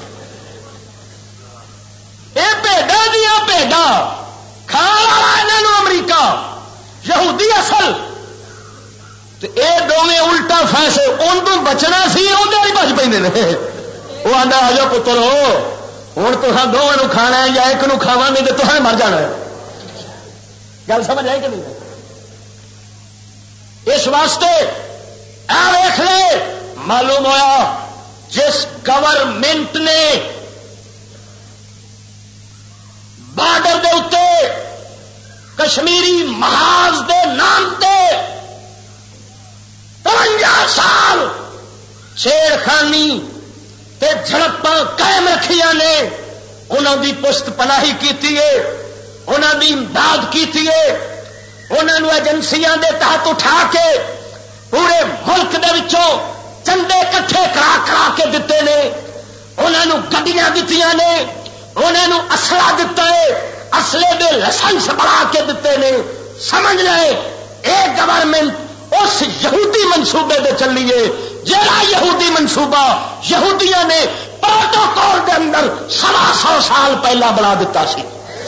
یہ بھیڈاں دیا بھیڈاں کھان والا یہاں امریکہ یہودی اصل یہ دونیں الٹا فیصلے ان کو بچنا سی اندر ہی بج پہ رہے. وہ آدھا آ جاؤ پتر ہوں تو دونوں کھانا ہے یا ایک نو کھاوا نہیں تو تمہیں مر جانا ہے. گل سمجھ آئی کہ نہیں؟ اس واسطے ویخ لے معلوم ہوا جس گورنمنٹ نے بارڈر دے اتے کشمیری محاذ دے نام تے 53 سال چھیڑخانی تے جھڑپاں قائم رکھیاں نے انہوں دی پشت پناہی کیتی ہے انہوں دی امداد کیتی ہے انہوں ایجنسیاں دے تحت اٹھا کے پورے ملک دے وچوں چندے کٹھے کرا کرا کے دیتے نے انہوں گڈیاں دتیاں نے انہوں اسلحہ دتا ہے اسلحے دے لائسنس بنا کے دیتے نے. سمجھ لے اے گورنمنٹ اس یہودی منصوبے دے چلیے جہاں یہودی منصوبہ یہودیاں نے پروٹوکول دے اندر 100 سال پہلا بنا دیتا سی.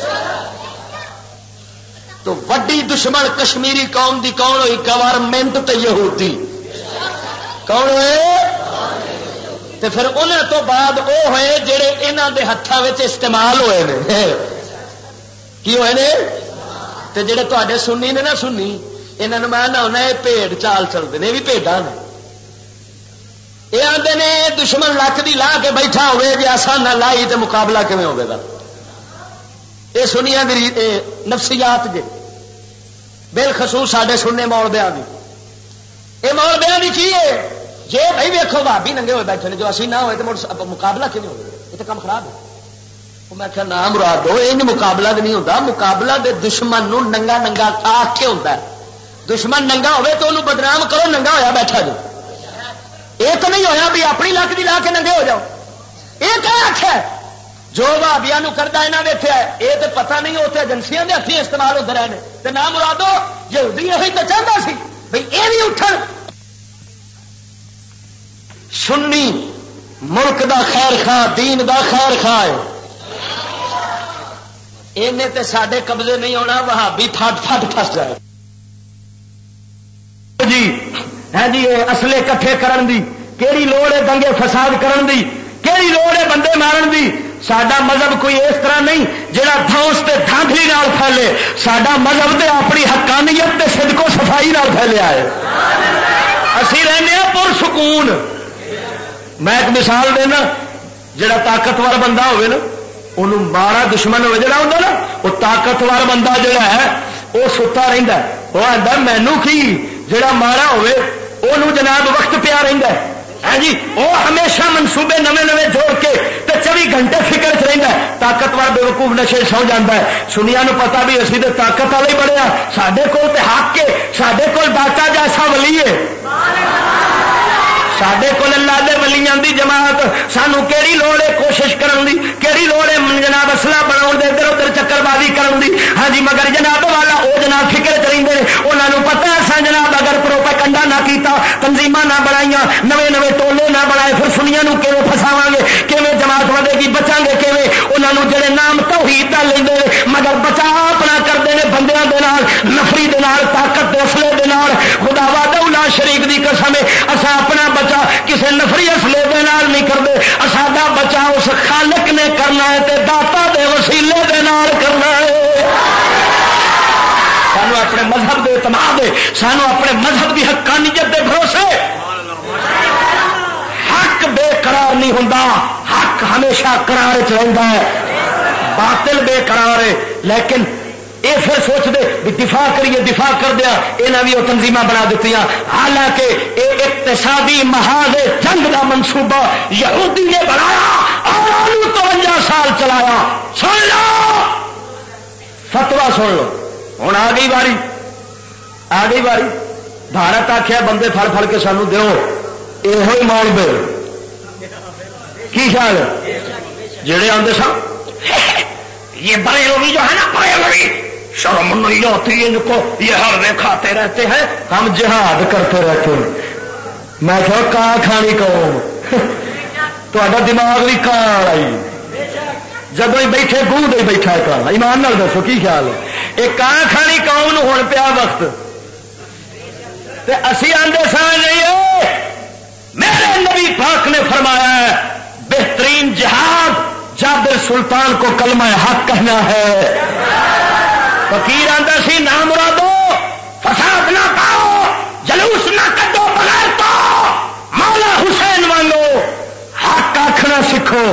تو وڈی دشمن کشمیری قوم دی کون ہوئی؟ گورنمنٹ تے یہودی. کون ہوئے؟ تے پھر انہوں تو بعد وہ ہوئے جڑے انہوں دے ہاتھوں میں استعمال ہوئے نے. کی ہوئے نے؟ تے جڑے تے سنی نے نا سنی انہوں نے میں نہ یہ بھیڑ چال چلتے ہیں یہ بھی بھیڈاں نے. یہ آتے نے دشمن لک دی لا کے بیٹھا ہوئے جی آسان نہ لائی تو مقابلہ کیون ہوگا گا. یہ سنیا نفسیات جے بالخصوص سارے سننے مولبیاں دی. یہ مولبیاں دی کی ہے جی بھائی ویکو بھابی ننگے ہوئے بیٹھے نے جو اسی نہ ہوئے تو مقابلہ کیوں ہوگا یہ تو کام خراب ہے. میں کہا نہ مراد دو یہ مقابلہ نہیں ہوتا. مقابلہ دے دشمن نو ننگا ننگا آخ کے ہوتا ہے. دشمن ننگا ہوئے تو انہوں بدنام کرو ننگا ہویا بیٹھا جو. یہ تو نہیں ہویا بھی اپنی لک دی لا کے ننگے ہو جاؤ. یہ کیا آخیا جو بھابیا کرتا یہاں ویٹیا ہے یہ تو پتہ نہیں ہوتے ایجنسیاں کے ہاتھی استعمال ہوتے رہے تو نہ مرادو یہودی یہ تو چاہتا سی بھائی یہ بھی اٹھن. سنی ملک دا خیر خواہ دین دا خیر خواہ ہے انہیں تے ساڈے قبضے نہیں ہونا. وہابی پھٹ پھٹ پھس جائے جی ہے جی اسلحے کٹھے کرن دی کیڑی لوڑ ہے دنگے فساد کرن دی کیڑی لوڑ ہے بندے مارن دی. سڈا مذہب کوئی اس طرح نہیں جڑا دھوس تے دھاندلی نال پھیلے. سڈا مذہب تے اپنی حقانیت تے صدق و صفائی نال پھیلیا ہے. اسی رہنے پرسکون. میں ایک مثال دینا جڑا طاقتور بندہ ہوئے نا انہوں مارا دشمن ہوئے جڑا ہوتا نا وہ طاقتور بندہ جڑا ہے وہ ستا رہتا ہے. وہ آتا مینو کی جڑا مارا ہوئے انہوں جناب وقت پیا رہتا ہے. ہاں جی وہ ہمیشہ منصوبے نویں نویں جوڑ کے 24 گھنٹے فکر چ رہتا ہے. طاقتور بے وقوف نشے سو جاتا ہے. سنیا نو پتا بھی اسی تو طاقت والے بڑے ہاں سڈے کول حق کے سڈے کول داتا جیسا ولی ہے سڈے کول اللہ دے ولیاں دی جماعت. سانو کیڑی لوڑ ہے کوشش کرن دی کیڑی لوڑ ہے جناب اسلحہ بناؤ دے ادھر ادھر چکر بازی کرن دی. ہاں جی مگر جناب والا وہ جناب فکر چلتے ہیں انہوں پتا ہے جناب اگر پروپیگنڈا نہ کیتا تنظیمہ نہ بنائیاں نویں نویں ٹولے نہ بنائے پھر سنیاں نو کیویں پھساواں گے کیویں جماعت ودے گی بچاں گے کیویں انہوں جڑے نام توحید دا لیندے مگر بچا اپنا کرتے ہیں بندیاں دے نال نفری دے نال طاقت دے اصلے دے نال. خدا وحدہ لا شریک دی قسم ہے اسا اپنا بچا کسی نفری اصلے دے نال نہیں کرتے. ساڈا بچا اس خالق نے کرنا ہے تے داتا دے وسیلے دے نال کرنا ہے. سانو اپنے مذہب دے اعتماد ہے سانو اپنے مذہب کی حقانیت دے بھروسے. حق بے قرار نہیں ہوتا حق ہمیشہ قرار چ رہتا ہے. باطل بے قرار ہے لیکن یہ پھر سوچ دے بھی دفاع کریے دفاع کر دیا یہاں بھی وہ تنظیمہ بنا دیتی. حالانکہ یہ اقتصادی محاذ جنگ کا منصوبہ یہودی نے بنایا اور 52 سال چلایا. سن لو فتوا سن لو ہوں آ گئی باری بھارت آخیا بندے پھڑ پھڑ کے سانو دو یہ مول بے کی خیال جڑے آتے سن یہ بڑے لوگ جو ہے نا بڑے لوگ شرم نہیں ہوتی ان کو یہ ہر کھاتے رہتے ہیں ہم جہاد کرتے رہتے ہیں. میں کہ کہاں کھانی قوم تا دماغ بھی کہاں آئی جب ہی بیٹھے گونج ہی بیٹھا ہے کہاں ایمان نال دسو کی خیال ہے یہ کہاں کھانی قوم ہو پیا وقت اسی آدھے سمجھ نہیں میرے نبی پاک نے فرمایا ہے بہترین جہاد جابر سلطان کو کلمہ حق کہنا ہے. فقیر آندا سی نہ مرادو فساد نہ پاؤ جلوس نہ کڈو بغیر تو مولا حسین وانگو حق آخنا سیکھو.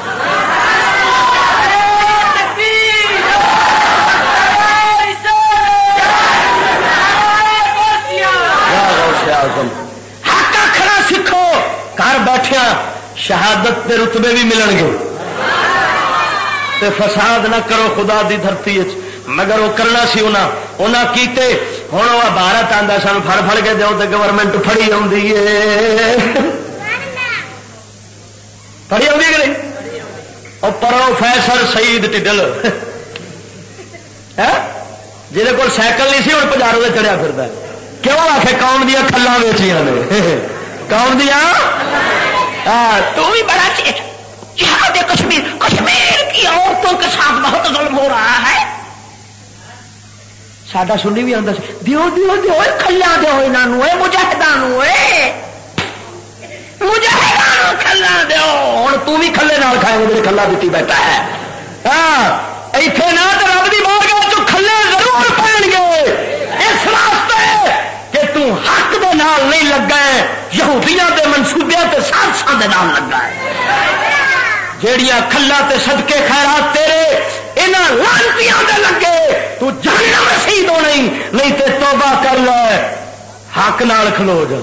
حق آخنا سیکھو. گھر بیٹھیا شہادت کے رتبے بھی ملن گے. فساد نہ کرو خدا دی دھرتی مگر وہ کرنا سی انہاں کیتے. ہوں وہ بھارت آتا سن فڑ کے دو تو گورنمنٹ فڑی آئی فڑی آ نہیں. اور پروفیسر سعید ٹڈل جہد کو سائیکل نہیں سی ہوں پجاروں سے چڑھیا پھرتا. کیوں آ کے قوم دیا کھلا ویچیاں نے قوم دیا. تو بھی بڑا جہاد کشمیر کی عورتوں کے ساتھ بہت ظلم ہو رہا ہے. ساڈا سنی بھی آتا دیو دیو دیو کھلا دو یہاں مجاہدان مجاہدان کھلا دو. ہوں تو بھی کھلے نال کھائے میرے کھلا دیتی بیٹھا ہے. ایتھے نہ تو رب دی بول گیا تو کھلے ضرور پہن گے اس واسطے کہ تو حق دے نال نہیں لگا ہے یہودیاں دے منصوبیاں تے سازشاں دے نال لگا ہے. جیڑیاں کھلا تے صدقے خیرات تیرے انہاں لعنتیاں دے لگے تو جہنم رسید ہو نہیں تے توبہ کر لے حق نال کھلو جا.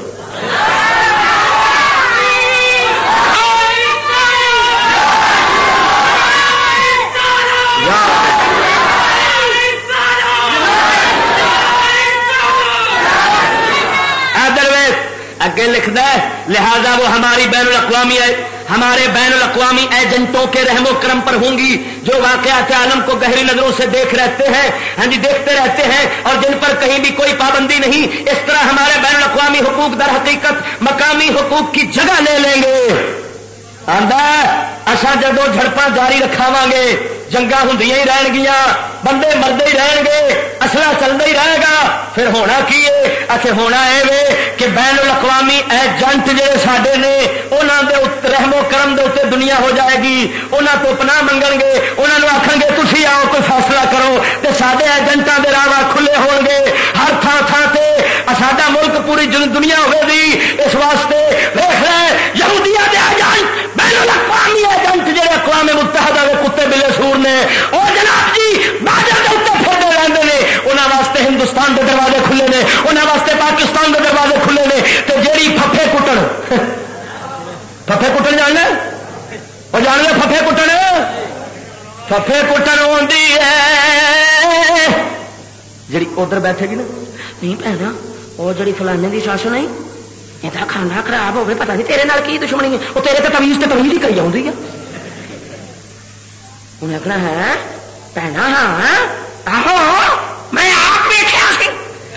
اگے لکھتا ہے لہذا وہ ہماری بین الاقوامی ہمارے بین الاقوامی ایجنٹوں کے رحم و کرم پر ہوں گی جو واقعات عالم کو گہری نظروں سے دیکھتے رہتے ہیں اور جن پر کہیں بھی کوئی پابندی نہیں. اس طرح ہمارے بین الاقوامی حقوق در حقیقت مقامی حقوق کی جگہ لے لیں گے. آندا اساں جدو جھڑپاں جاری رکھاواں گے جنگاں ہوندیاں ہی رہن گیاں بندے مردے ہی رہن گے اسلحہ چلتا ہی رہے گا. پھر ہونا کی ہے اچھے ہونا ہے کہ بین الاقوامی ایجنٹ جڑے ساڈے نے انہاں دے رحم و کرم دے اوتے دنیا ہو جائے گی. انہاں تو پناہ منگن گے انہاں نوں آکھن گے تسی آؤ کوئی فیصلہ کرو تے ساڈے ایجنٹاں دے راہ کھلے ہون گے ہر تھان تھان تے ساڈا ملک پوری دنیا ہوے گی. اس واسطے ویکھ لے یہودیاں دے ایجنٹ بین الاقوامی ایجنٹ جڑے اقوام متحدہ دے کتے بلے سور نے او جناب جی بارڈر دے اوتے پھردے رہندے نے. انہاں واسطے ہندوستان دے دروازے کھلے نے انہاں واسطے پاکستان دے دروازے کھلے نے. تے جیڑی پھپھے کٹن جاننا وہ جان لے پھپھے کٹن ہوندی ہے جڑی ادھر بیٹھے گی نا نہیں بھنا وہ جڑی فلانے دی ساس نہیں یہ کھانا خراب ہوگا پتا نہیں تیرے نال کی دشمنی ہے وہ تیرے تو تمیز ہی کری آئی ہے. انہیں آخنا ہے بھنا ہاں آہو میں آپ دیکھا سی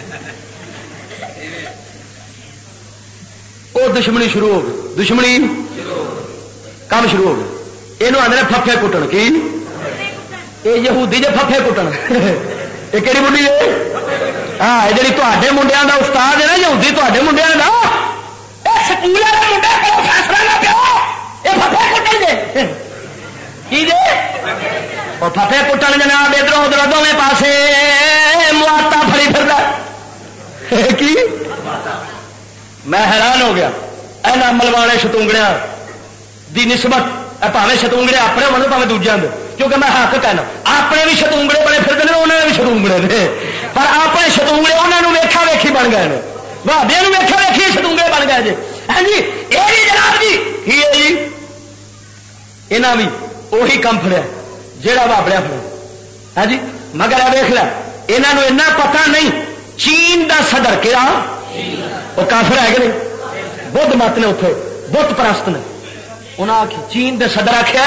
وہ دشمنی شروع ہو گئی. دشمنی کام شروع ہو گیا. یہ آدھے پھپھے کٹن کی یہ یہودی جے پھپھے کٹن یہ کہڑی منڈی ہے ہاں یہ جی تے منڈیا کا استاد ہے نا یہودی تے منڈیا کا سکول والے منڈے کو فیصلہ نہ پو یہ پھپھے کٹن گے کی جی وہ پھپھے کٹن جناب ادھر ادھر دونوں پاسے مواتا فری پھر کی میں حیران ہو گیا اینا ملوانے شتونگڑیاں دی نسبت پاوے شتونگڑے اپنے ہونے پاوے دوجے اندر کیونکہ میں حق کہنا اپنے بھی شتونگڑے بڑے پھرتے ہیں انہوں نے بھی شتونگڑے نے پر اپنے شتونگڑے انہوں نے ویکھا ویکھی بن گئے بھابیا ویکھا ویکھی شتونگڑے بن گئے جی. ہاں جی یہ بھی جناب جی کی ہے جی یہاں بھی وہی کم فریا جہاں بابڑیا فریا. ہاں جی مگر ویخ ل یہاں ایسا پتا نہیں چین دا صدر کیا وہ کافر ہے کہ نہیں بدھ مت نے اتنے بت پرست نے انہیں آخ چین دے صدر آخیا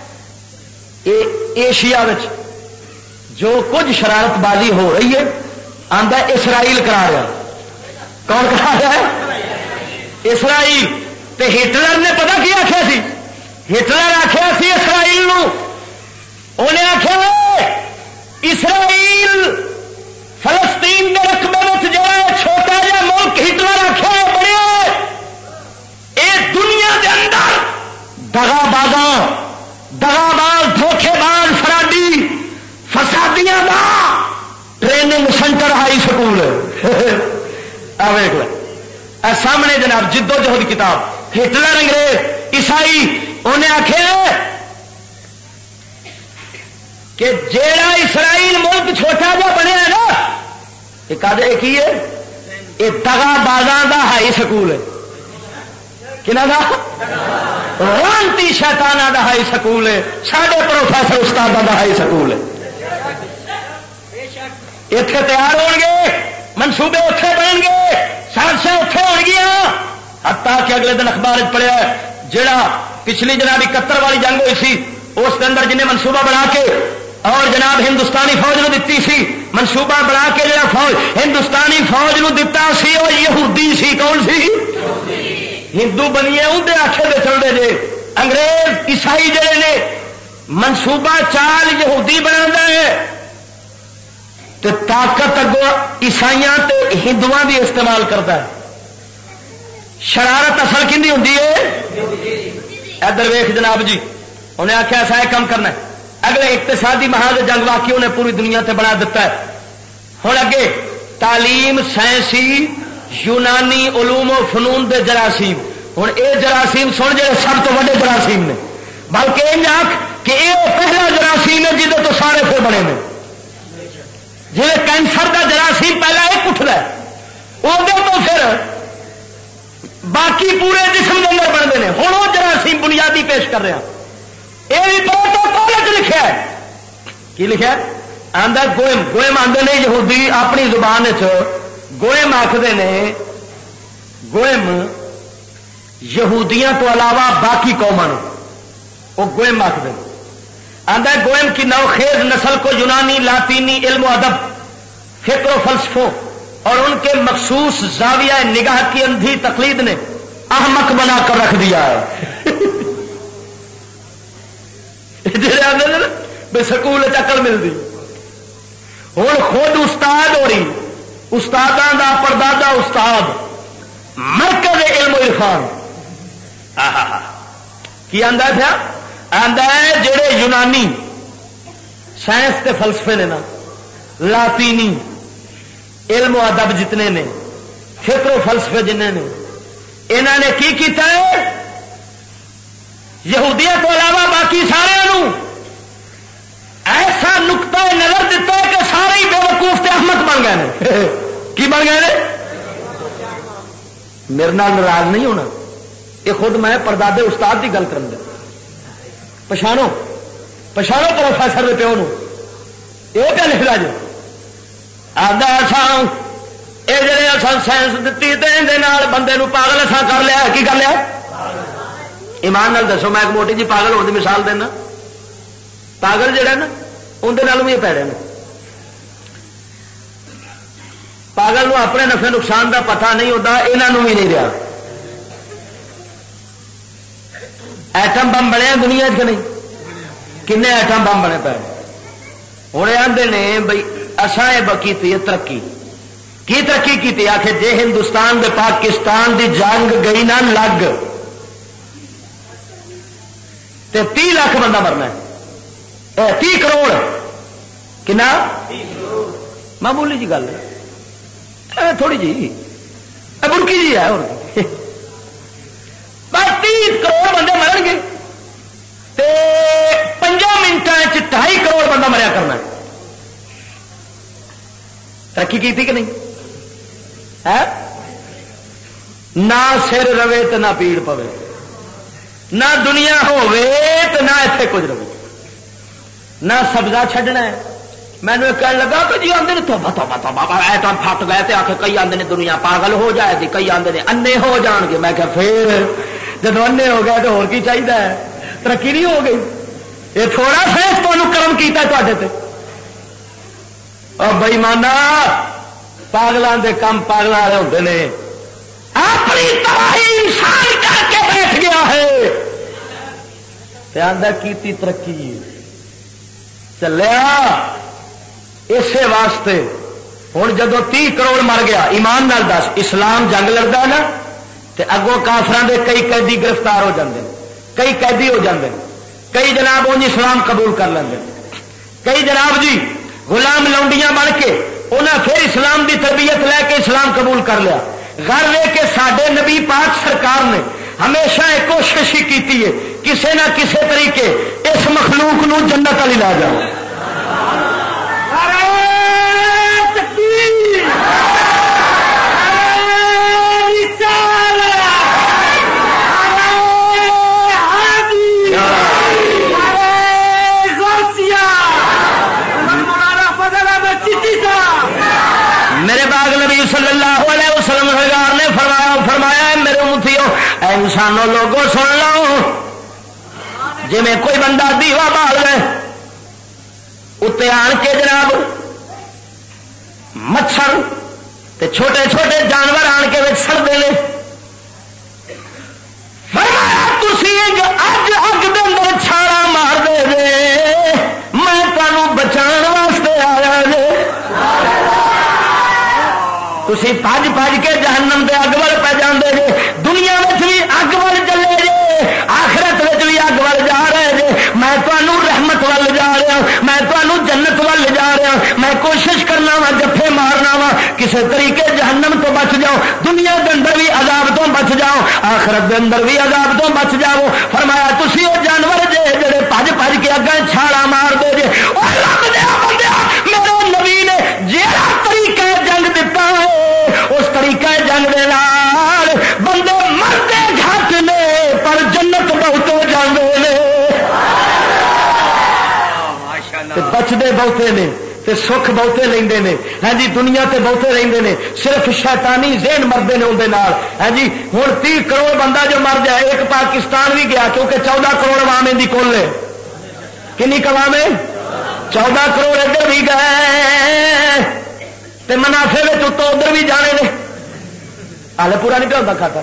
ایشیا جو کچھ شرارت بازی ہو رہی ہے آندا اسرائیل کرا رہا. کون کرا رہا ہے؟ اسرائیل. تے ہٹلر نے پتا کی آخیا سی ہٹلر آخیا سی اسرائیل نو انہیں آخیا اسرائیل فلسطین کے رقبے میں جو چھوٹا جا ملک ہٹلر آخیا بڑے یہ دنیا کے اندر دغا باز سامنے جناب جدو جہد کتاب ہٹلر انگریز عیسائی انہیں آخیا کہ جیڑا اسرائیل ملک چھوٹا جا بنیا ہے نا یہ کی ہے یہ دغا بازاں دا ہائی سکول ہے کنہ دا رانتی شیطاناں دا ہائی سکول ہے ساڈے پروفیسر استاداں دا ہائی سکول ہے اتنے تیار ہون گے منصوبے اتنے بنن گے سازشیں اتنے ہون گیا حتیٰ کہ اگلے دن اخبار پڑھیا جڑا پچھلی جناب 71 والی جنگ ہوئی سی اس کے اندر جنہیں منصوبہ بنا کے اور جناب ہندوستانی فوج نو دتی سی منصوبہ بنا کے جڑا فوج ہندوستانی فوج نو دتا سی وہ یہودی سی کون سی ہندو بنیے اندر آخے دے چلتے جے انگریز عیسائی جڑے نے منصوبہ چال یہودی بنا ہے تو طاقت اگو عیسائیاں تے ہندوؤں بھی استعمال کرتا ہے شرارت اصل کھنی ہوں ادھر ویخ جناب جی انہیں آخیا ایسا ہے کام کرنا ہے اگلے اقتصادی محاذ جنگ واقعی انہیں پوری دنیا تے بنا دیتا ہے ہوں اگے تعلیم سائنسی یونانی علوم و فنون دے جراثیم ہوں اے جراثیم سن جائے سب تو بڑے جراثیم نے بلکہ یہ آخ کہ یہ پہلا جراثیم ہے جہاں تو سارے پھر بنے نے جی کینسر کا جراثیم پہلا ایک اٹھتا ہے وہ تو پھر باقی پورے جسم کے اندر بنتے ہیں ہوں وہ جراثیم بنیادی پیش کر رہا یہ بھی بہت کالج لکھا ہے کی لکھا آدھا گوئم گوئم آدھے نے یہودی اپنی زبان گوئم آخر نے گوئم یہودیاں تو علاوہ باقی قوموں وہ گوئم آخر آدھا گوئم کی نوخیز نسل کو یونانی لاطینی علم و ادب فکر و فلسفوں اور ان کے مخصوص زاویہ نگاہ کی اندھی تقلید نے احمق بنا کر رکھ دیا ہے بے سکول چکل ملتی ہوں خود استاد ہو رہی استاداں دا پردادا استاد مرکز علم و عرفان کی آندا تھا آندا ہے جڑے یونانی سائنس کے فلسفے نے نا لاطینی علم و ادب جتنے نے فکر و فلسفے جتنے نے انہوں نے کی کیتا ہے یہودیت کو علاوہ باقی سارے ایسا نقطہ نظر دیتا ہے کہ سارے ہی بے وقوف تے احمق بن گئے کی بن گئے میرے نال ناراض نہیں ہونا یہ خود میں پردادے استاد کی گل کروں پچھاڑو پچھاڑو پروفیسر کے پیو یہ کیا لکھ رہا جو آدھا اسان یہ جڑے اصل سائنس دیتی بندے نو پاگل اسان کر لیا کی کر لیا ایمان نال دسو میں ایک موٹی جی پاگل ہونے کی مثال دینا پاگل جہا نا اندر بھی پیڑے نے پاگل نو اپنے نفع نقصان دا پتہ نہیں ہوتا یہاں بھی نہیں رہا ایٹم بم بنے دنیا چ نہیں کنے ایٹم بم بنے پے ہوں آدھے نے بھائی اصا یہ کی ترقی کی ترقی کی آخر جی ہندوستان دے پاکستان دی جنگ گئی نہ لگ تے 30 لاکھ بندہ مرنا ہے 30 کروڑ کنا معمولی جی گل ہے تھوڑی جی بڑکی جی ہے بس 30 کروڑ بندے مرن گے 5 منٹوں 2.5 کروڑ بندہ مریا کرنا ہے ترقی کی کہ نہیں نہ سر رہے تو نہ پیڑ پوے نہ دنیا ہوے تو نہ اتنے کچھ رہے نہ سبزہ چھڈنا ہے میں نے کہنے لگا کہ جی آدھے بابا ایٹم پھٹ گئے تو آ کے کئی آدھے نے دنیا پاگل ہو جائے گی کئی آدھے نے انے ہو جان گے میں کہ پھر جب انے ہو گئے تو ہوگی چاہیے ترقی نہیں ہو گئی یہ تھوڑا سائنس تمہیں کرم کیا تے اور بئی مانا پاگلوں کے کام پاگل والے ہوتے ہیں اپنی تباہی انسان کر کے بیٹھ گیا ہے کی ترقی چلیا اسی واسطے ہوں جدو 30 کروڑ مر گیا ایمان نال دس اسلام جنگ لڑتا نا تو اگوں کافران دے کئی قیدی گرفتار ہو جاندے کئی قیدی ہو جاندے کئی جناب انج اسلام قبول کر لیندے کئی جناب جی غلام لونڈیاں بن کے انہیں پھر اسلام دی تربیت لے کے اسلام قبول کر لیا گھر لے کے ساڈے نبی پاک سرکار نے ہمیشہ ایک کوشش ہی کی ہے کسے نہ کسے طریقے اس مخلوق نو جنت والی لا جاؤ. میرے باغ نبی صلی اللہ علیہ وسلم سرکار نے فرمایا میرے امتیو اے انسانوں لوگوں سن لو جی میں کوئی بندہ دیوا بال گئے اتنے آن کے جناب مچھر تے چھوٹے چھوٹے جانور آن کے سڑتے ہیں فرمایا تسی اج اگ دے اندر چھاڑا مار دے میں تمہیں بچان واسطے آیا جی تھی پج پج کے جہنم دے اگ ول پہ جاندے جے دنیا میں بھی اگ ول چلے جے آخرت میں بھی اگ ول جا رہے جے میں تمہوں رحمت ول جا رہا میں تمہوں جنت ول جا رہا میں کوشش کرنا وا جفے مارنا وا کسی طریقے جہنم تو بچ جاؤ دنیا کے اندر بھی عذاب تو بچ جاؤ آخرت کے اندر بھی عذاب تو بچ جاؤ. فرمایا تسی وہ جانور جے جڑے پج پج کے اگاں چھاڑا مار دے جے میرے نبی نے جہاں طریقہ جنگ دتا ہے اس طریقہ جنگ دے نال بندے مرتے گھٹ نے پر جنت بہتے جاندے نے بچتے بہتے نے تے سکھ بہتے لیندے نے. ہاں جی دنیا تے بہتے رہندے نے صرف شیطانی ذہن مردے نے اندر نال. ہاں جی ہن 30 کروڑ بندہ جو مر جائے ایک پاکستان بھی گیا کیونکہ 14 کروڑ عوام دی کل ہے کنی قوام ہے 14 کروڑ ادھر بھی گئے تے منافع میں تو ادھر بھی جانے نے ہالے پورا نہیں پہ ہوتا کھاتا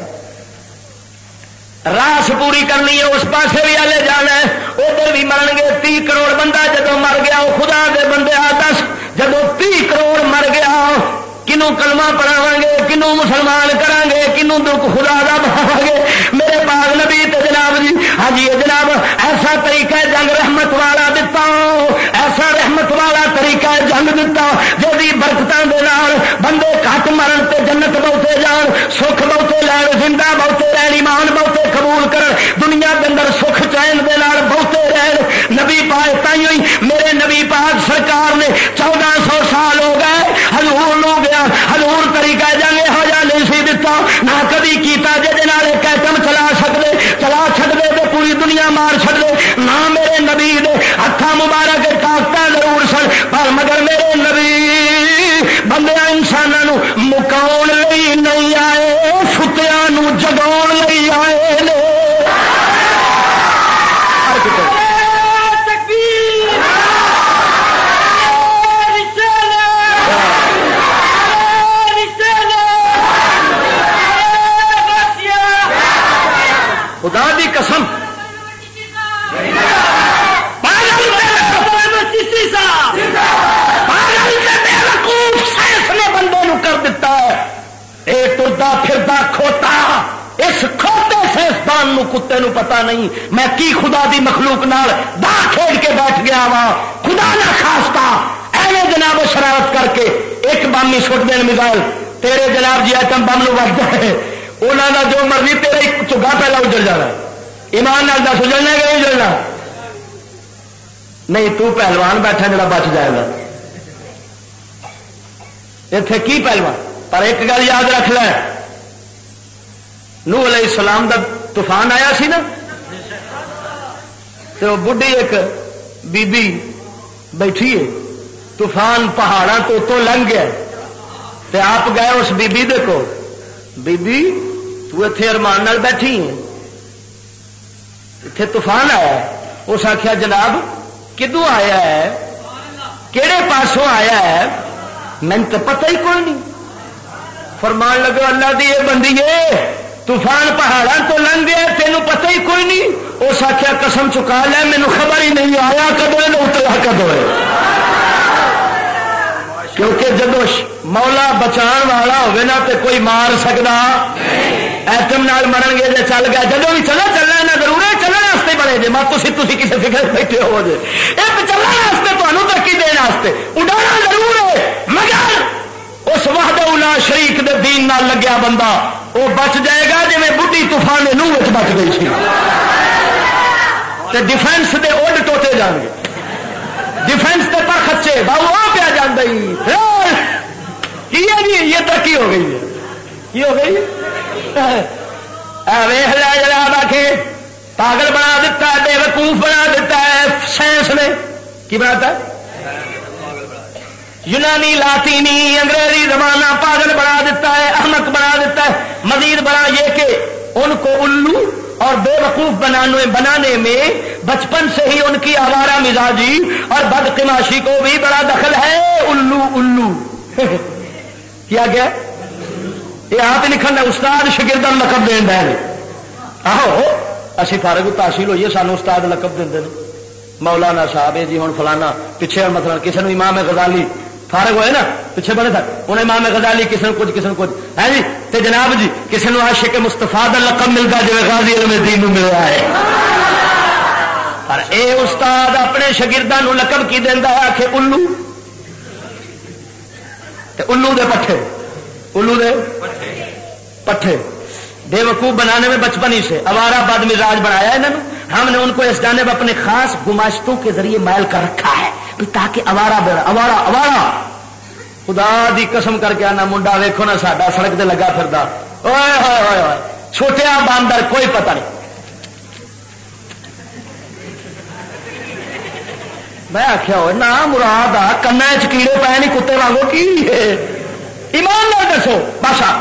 راس پوری کرنی ہے اس پاسے بھی ہالے جانا ہے ادھر بھی مرن گے 30 کروڑ بندہ جدو مر گیا وہ خدا دے بندے دس جدو 30 کروڑ مر گیا کنوں کلمہ پڑھاواں گے کنوں مسلمان کران گے کنوں دکھ خدا دا بہاواں گے. میرے پاک نبی تے جناب جی ہاں جی جناب ایسا طریقہ جنگ رحمت والا دتا ایسا رحمت والا طریقہ جنگ دتا جدی برکتاں دے نال بندے گھٹ مرن تے جنت بہتے جان سکھ بہتے لین زندہ بہتے رہن ایمان بہتے قبول کرن دنیا کے اندر سکھ چین دے نال بہتے رہن. نبی پاک تائیں میرے نبی پاک سرکار نے 1400 سال ہو گئے حضور لو گیا حضور طریقہ جنگ یہو جہاں نہیں سی دتا نہ کبھی کیتا جے نال ایک ایٹم چلا سکتے چلا چھڈ دے تو پوری دنیا مار چھڈ دے نہ میرے نبی دے ہاتھاں مبارک طاقت ضرور سن پر مگر میرے نبی بندے انسانوں مکاؤن لئی نہیں آئے ستیاں نو جگاؤن لئی آئے نے. خدا دی قسم نے بندے نو کر دیتا ہے اے ٹردا پھردا کھوتا اس کھوتے سائنسدان نو کتے نو پتا نہیں میں کی خدا دی مخلوق نال دا کھیل کے بیٹھ گیا وا خدا نہ خاصتا ایویں جناب شرارت کر کے ایک بم ہی سٹ دین میزائل تیرے جناب جی ایٹم بم نو وج جائے انہوں کا جو مرضی تیرا ایک چگا پہلا اجڑ جانا ایمان نال دس اجڑنا کہ نہیں اجڑنا نہیں تو پہلوان بیٹھا جڑا بچ جائے گا اتے کی پہلوان پر ایک گل یاد رکھ لے نوح علیہ السلام دا طوفان آیا سی نا تو بڈھی ایک بی بی بیٹھی ہے طوفان پہاڑاں تو لنگ گیا تے آپ گئے اس بی بی دے کو بی بی تو اتنے ارمان نال بیٹھی ہے اتنے طوفان آیا اس آخیا جناب کدو آیا ہے کہڑے پاسوں آیا ہے میں تو پتہ ہی کوئی نہیں. فرمان لگو اللہ دی یہ بندی ہے طوفان پہاڑاں تو لنگ گیا تینوں پتہ ہی کوئی نہیں. اس آخیا قسم چکا لے مینو خبر ہی نہیں آیا کدو اترا کدو کیونکہ جب مولا بچان والا ہوگا نا تو کوئی مار سکتا ایٹم نال مرن گے جی چل گیا جدو بھی چلنا یہاں ضرور ہے چلنے واسطے بڑے جی مت تھی کسی فکر بیٹھے ہو جائے ایک چلنے واسطے تمہیں ترقی دن واسطے اڈانا ضرور ہے مگر اس وحدہ لا شریک دے دین نال لگیا بندہ وہ بچ جائے گا جی بڈھی طوفان کے نوح بچ گئی سی. ڈیفینس دے اڈ ٹوٹے جان گے, ڈیفینس کے پر خچے باؤ آ پیا جانا جی یہ ترقی ہو گئی ہے. کی ہو گئی ویخ لیا جناب آ کے پاگل بنا دیتا ہے, بے وقوف بنا دیتا ہے سائنس نے. کی بناتا ہے؟ یونانی لاطینی انگریزی زمانہ پاگل بنا دیتا ہے, احمق بنا دیتا ہے. مزید بڑا یہ کہ ان کو الو اور بے وقوف بنانے میں بچپن سے ہی ان کی آوارہ مزاجی اور بدقماشی کو بھی بڑا دخل ہے. الو کیا گیا یہ آپ ہی لکھن ہے استاد شاگرد لقب دین دے. آہو اسی فارغ تحصیل ہوئیے سانو استاد لقب دیں مولانا صاحب ہے جی ہوں فلانا. پیچھے مثلا کسی نے امام غزالی فارغ ہوئے نا پیچھے بڑے تھا انہیں امام غزالی کسی نے کچھ ہے جی. تے جناب جی کسی نے عاشق مصطفیٰ دا لقب ملتا جی غازی علم دین مل رہا ہے. پر اے استاد اپنے شاگردوں لقب کی دینا ہے آخے الو تے الو دے پٹھے, الو دے پٹھے. بے وقوف بنانے میں بچپن ہی سے آوارہ بد مزاج بنایا انہوں نے. ہم نے ان کو اس جانب اپنے خاص گماشتوں کے ذریعے مائل کر رکھا ہے تاکہ آوارہ خدا دی قسم کر کے آنا منڈا ویکھو نا ساڈا سڑک دے لگا پھردا چھوٹیا باندر کوئی پتہ نہیں. میں آخیا ہوئے نہ مراد آ کنا کیڑے پائے نہیں کتے وانگو کی ایمان نال دسو بادشاہ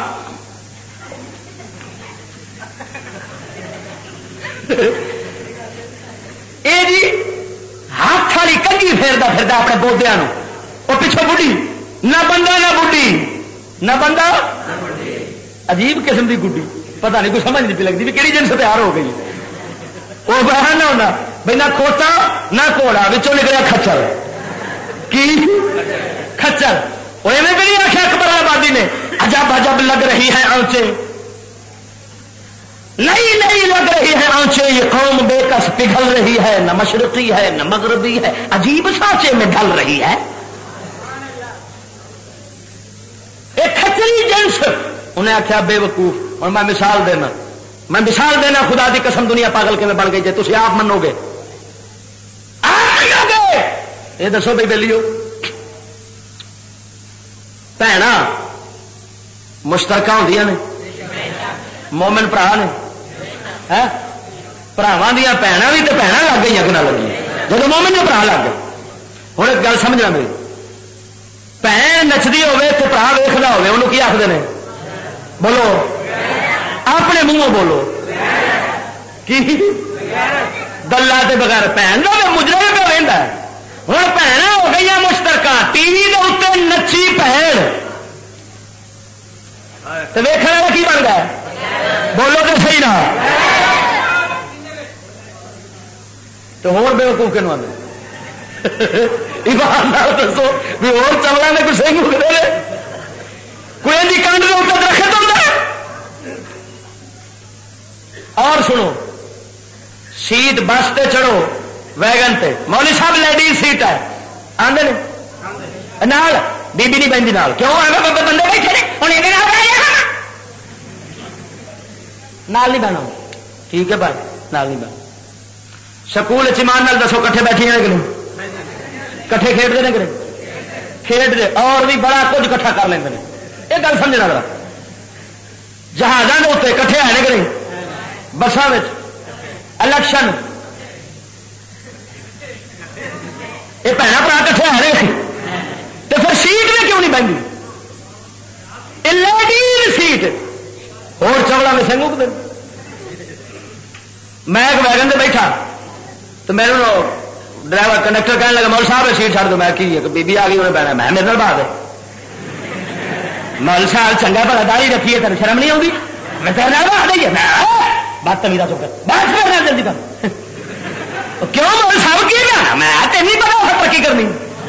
اے جی ہاتھ والی کنگھی پھیردا پھردا اپنے بودیا وہ پچھوں بڑھی نہ بندہ نہ بڈھی نہ بندہ عجیب قسم کی گڈی پتہ نہیں کوئی سمجھ نہیں پی لگتی بھی کہڑی جنس تیار ہو گئی. وہ بہر نہ ہونا بھائی نہ کھوتا نہ کوڑا بچوں نکلیا کچر. کی کچر وہ ایویں بھی نہیں آخیا اکبر آبادی نے عجب عجب لگ رہی ہے آنچیں نئی نئی لگ رہی ہے آنچیں یہ قوم بے کس پگھل رہی ہے نہ مشرقی ہے نہ مغربی ہے عجیب سانچے میں ڈھل رہی ہے. ایک کھچری جنس انہیں آخیا بے وقوف. اور میں مثال دینا خدا دی قسم دنیا پاگل کے میں بن گئی جی تھی آپ منو گے یہ دسو بھائی بہلیو بھن مشترکہ ہوندیاں نے مومن برا نے براواں دیا بھناں بھی تو بھناں لگ گئی کہ نہ لگی جب مومن کے برا لگ گئے. ہوں ایک گل سمجھنا میری بھن نچتی ہوے تو برا ویختا ہوے انہوں کی آخر نے بولو اپنے منہوں بولو کی گلا کے بغیر بھن کا مجرم پہ رہتا ہے. ہوں بھن ہو گئی مشترکہ ٹی وی کے اتنے نچی بھن تو ویخنے والا کی بن گیا بولو تو صحیح نہ تو ہو بے وقوف کنو ایماندار دسو بھی اور چلنا نے کوئی صحیح اگلے کوئی ان کی کنڈ کے اوپر درخت ہوتا ہے. اور سنو سیٹ بس تے چڑھو ویگن تے مولوی صاحب لیڈیز سیٹ ہے آدھے نال بی بی نہیں بہن نال کیوں بندے بیٹھے نال نہیں بہنا ٹھیک ہے بھائی نال نہیں بہنا. سکول ایمان نال دسو کٹھے بیٹھے ہیں کہ نہیں کٹھے کھیڈتے ہیں کہ نہیں کھیڈتے اور بھی بڑا کچھ کٹھا کر لیں یہ گل سمجھنا ذرا. جہازوں کے اتنے کٹھے ہیں کہ نہیں بسان الیکشن یہ بھن برا کٹھے آ رہے تو پھر سیٹ میں کیوں نہیں بہنگی لیڈیز سیٹ اور چوڑا میں سنگھ دیں. میں ایک ویگن سے بیٹھا تو میرے ڈرائیور کنڈکٹر کہنے لگا مول صاحب سیٹ چھڑ دو. میں کی بی بی آ گئی انہیں بہنا میں میرے بعد مول صاحب چنگا بڑا داڑھی رکھی ہے تین شرم نہیں آؤں گی میں تیرے بعد ہی بات تمیزہ چکر بات کرنا جلدی کر کیوں مول صاحب کی نا میں تین نہیں پتا ترقی کرنی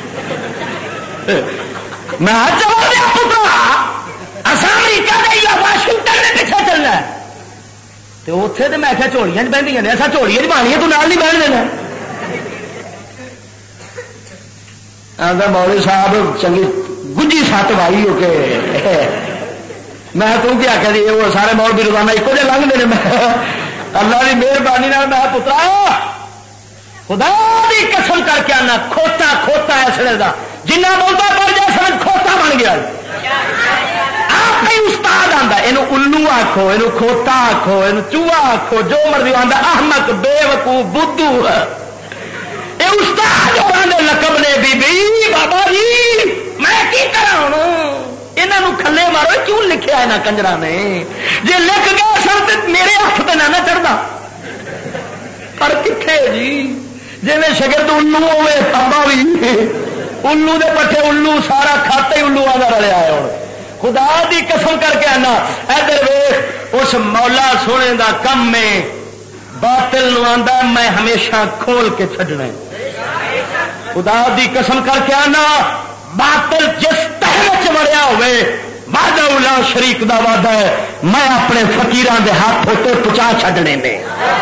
میں چلا دیا پترا امریکہ یا واشنگٹن میں پیچھے چلنا ہے تو اتنے تو میں چوڑیاں بہن ایسا چوڑیاں بانی تو نال نہیں بہن دینا. مولوی صاحب چنگی پونجی سات وائی ہو کے میں تو کیا کہ وہ سارے مول بھی روزانہ ایک جہ لنگتے ہیں. میں اللہ کی مہربانی میں پترا خدا کی قسم کر کے آنا کھوتا کھوتا اسلے کا جنہ بولتا پڑ جائے سمجھ کھوتا بن گیا. آپ ہی استاد آتا یہ الو آخو یہ کھوتا آخو یہ چوہا آخو جو مرضی آتا احمق بے وقوف بدھو یہ استاد ہونے لقب نے بی بابا جی میں کی کرا ہوں یہاں کھلے مارو کیوں لکھیا ہے کنجرا نے جی لکھ گیا سر تو میرے ہاتھ پہ نہ چڑھتا پر کتنے جی جی میں شگرد الو ہوئے پابا بھی الو دے پٹھے الو سارا کھاتا ہی الو آدھا رلیا ہے ہوں خدا دی قسم کر کے آنا ادھر ویخ اس مولا سونے دا کم میں باطل نو آندا میں ہمیشہ کھول کے چھڈنا خدا دی قسم کر کے آنا باطل جس تہوچ وڑیا ہوئے وعدہ لا شریک دا وعدہ ہے میں اپنے فقیراں دے ہاتھ ہوتے پچا چھڈنے نے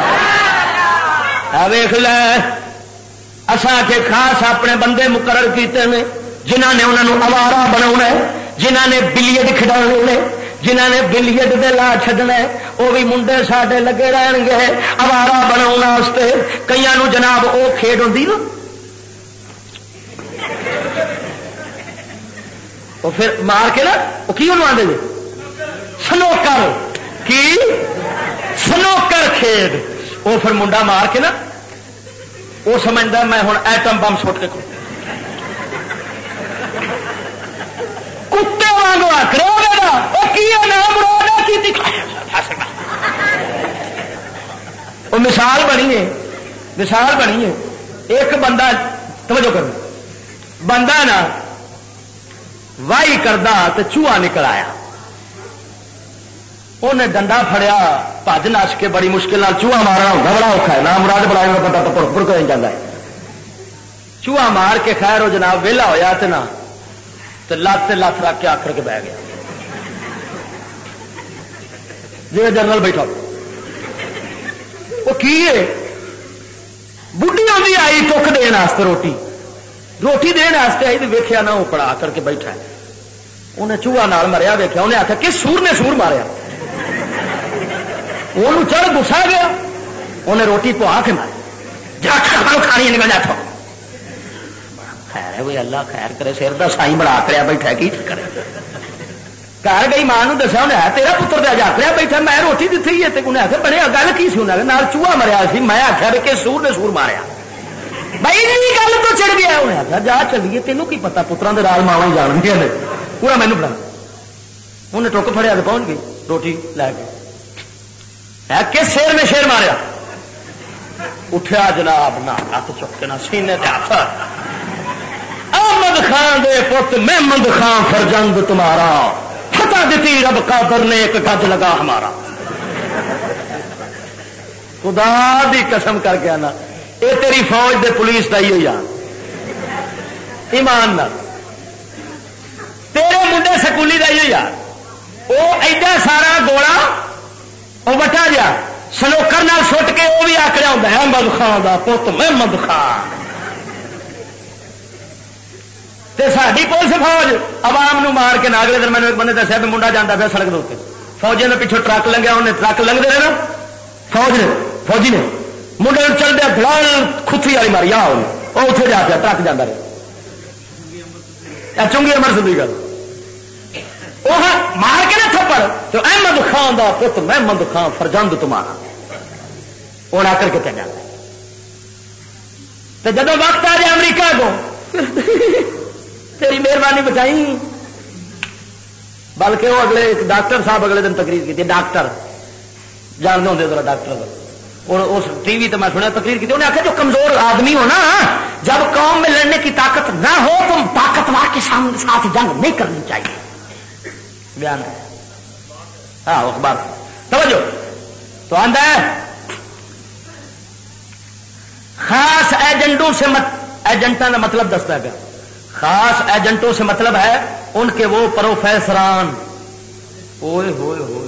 ویخ لے اساں کے خاص اپنے بندے مقرر کیتے ہیں جنہاں نے انہاں نو آوارہ بناونا ہے جنہاں نے بلیڈ کھڈاونے نے جنہاں نے بلیڈ دے لا چھڈنا ہے وہ بھی منڈے ساڈے لگے رہن گے آوارہ بناونا واسطے کئیاں نو جناب او کھیڈ ہوندی نا وہ پھر مار کے نا وہ کی انہوں آدھے سنوکر کی سنوکر کھیڈ وہ پھر منڈا مار کے نا وہ سمجھتا میں ہوں ایٹم بم سٹ کے کتے وانگو آکڑے ہوگا وہ کی نام مراد کی دکھایا وہ مثال بنی ہے مثال بنی ہے ایک بندہ توجہ کر بندہ نا وائی کردہ تو چوہا نکل آیا انہیں ڈنڈا فڑیا بج نس کے بڑی مشکل چوہا مارنا ہوتا بڑا اوکھا ہے نام مراد بڑا بندہ پپر کر جاتا ہے چوہا مار کے خیر وہ جناب ویلا ہویا تو نہ تو لت لت رکھ کے آخر کے بہ گیا جی جنرل بیٹھا وہ کی ہے بڑھی آدھی آئی ٹک دن روٹی روٹی دن آئی تو ویخیا نہ وہ پڑا کر کے بیٹھا ہے انہیں چوہا نال مریا ویخیا انہیں آخیا کہ سور نے سور ماریا وہ چڑھ گسا گیا انہیں روٹی پوا کے ماری جا کھانی نکل جاتا خیر ہے وہ اللہ خیر کرے سر کا سائی بڑا کریا بیٹھا کی کرے گھر گئی ماں دسیا انہیں ہے تیرا پتر دیا جا کریا بیٹھا میں روٹی دیتی ہے انہیں آخر بنے گل کی سی انہیں چوہا مریا سی میں آخیا کہ سور نے سور ماریا بھائی گل تو چڑھ گیا انہیں آخر جا چلیے تینوں کی پتا پترا کے راج ماوا جان گیا پورا مینو پڑا انہیں ٹک فڑیا تو پہنچ گئی روٹی لے کے کہ شیر نے شیر ماریا اٹھیا جناب نہ ہاتھ چک کے نہ سینے تے ہاتھ احمد خان دے پت محمد خان فرزند تمہارا فتح دیتی رب قادر نے ایک گج لگا ہمارا خدا دی قسم کر کے آنا یہ تیری فوج دے پولیس کا ہی یار ایمان نہ تیرے منڈے سکولی کا ہی یار وہ ایڈا سارا گوڑا وہ وٹا جا سنوکر نال سٹ کے وہ بھی آکڑا ہوتا ہے احمد خان دا پت محمد خان تے ساری پولیس فوج عوام نو مار کے اگلے دن میں نے ایک بندے دسیا بھی منڈا جانا پھر سڑک دے فوجی نے پیچھوں ٹرک لنگیا انہیں ٹرک لنگتے رہے نا فوجی نے منڈے چل دیا گلال کھتری والی ماری آ وہ اتنے جا کے ٹرک جانا رہے چنگی امر سدھی گل وہ مار کے نا تھپڑ تو احمد خان دا پت محمد خان فرزند تمہارا وہ آ کر کے چل جاتا تو جب وقت آ جائے امریکہ کو تیری مہربانی بچائی بلکہ وہ اگلے ڈاکٹر صاحب اگلے دن تقریر کی ڈاکٹر جانتے ہوں ذرا ڈاکٹر اور اس ٹی وی تو میں سنیا تقریر کی انہیں آخیا جو کمزور آدمی ہو نا جب قوم میں لڑنے کی طاقت نہ ہو تو طاقتور کے ساتھ جنگ نہیں کرنی چاہیے بیان ہے ہاں اخبار توجہ تو آندا ہے خاص ایجنٹوں سے ایجنٹوں کا مطلب دستا ہے خاص ایجنٹوں سے مطلب ہے ان کے وہ پروفیسران ہوئے ہوئے ہوئے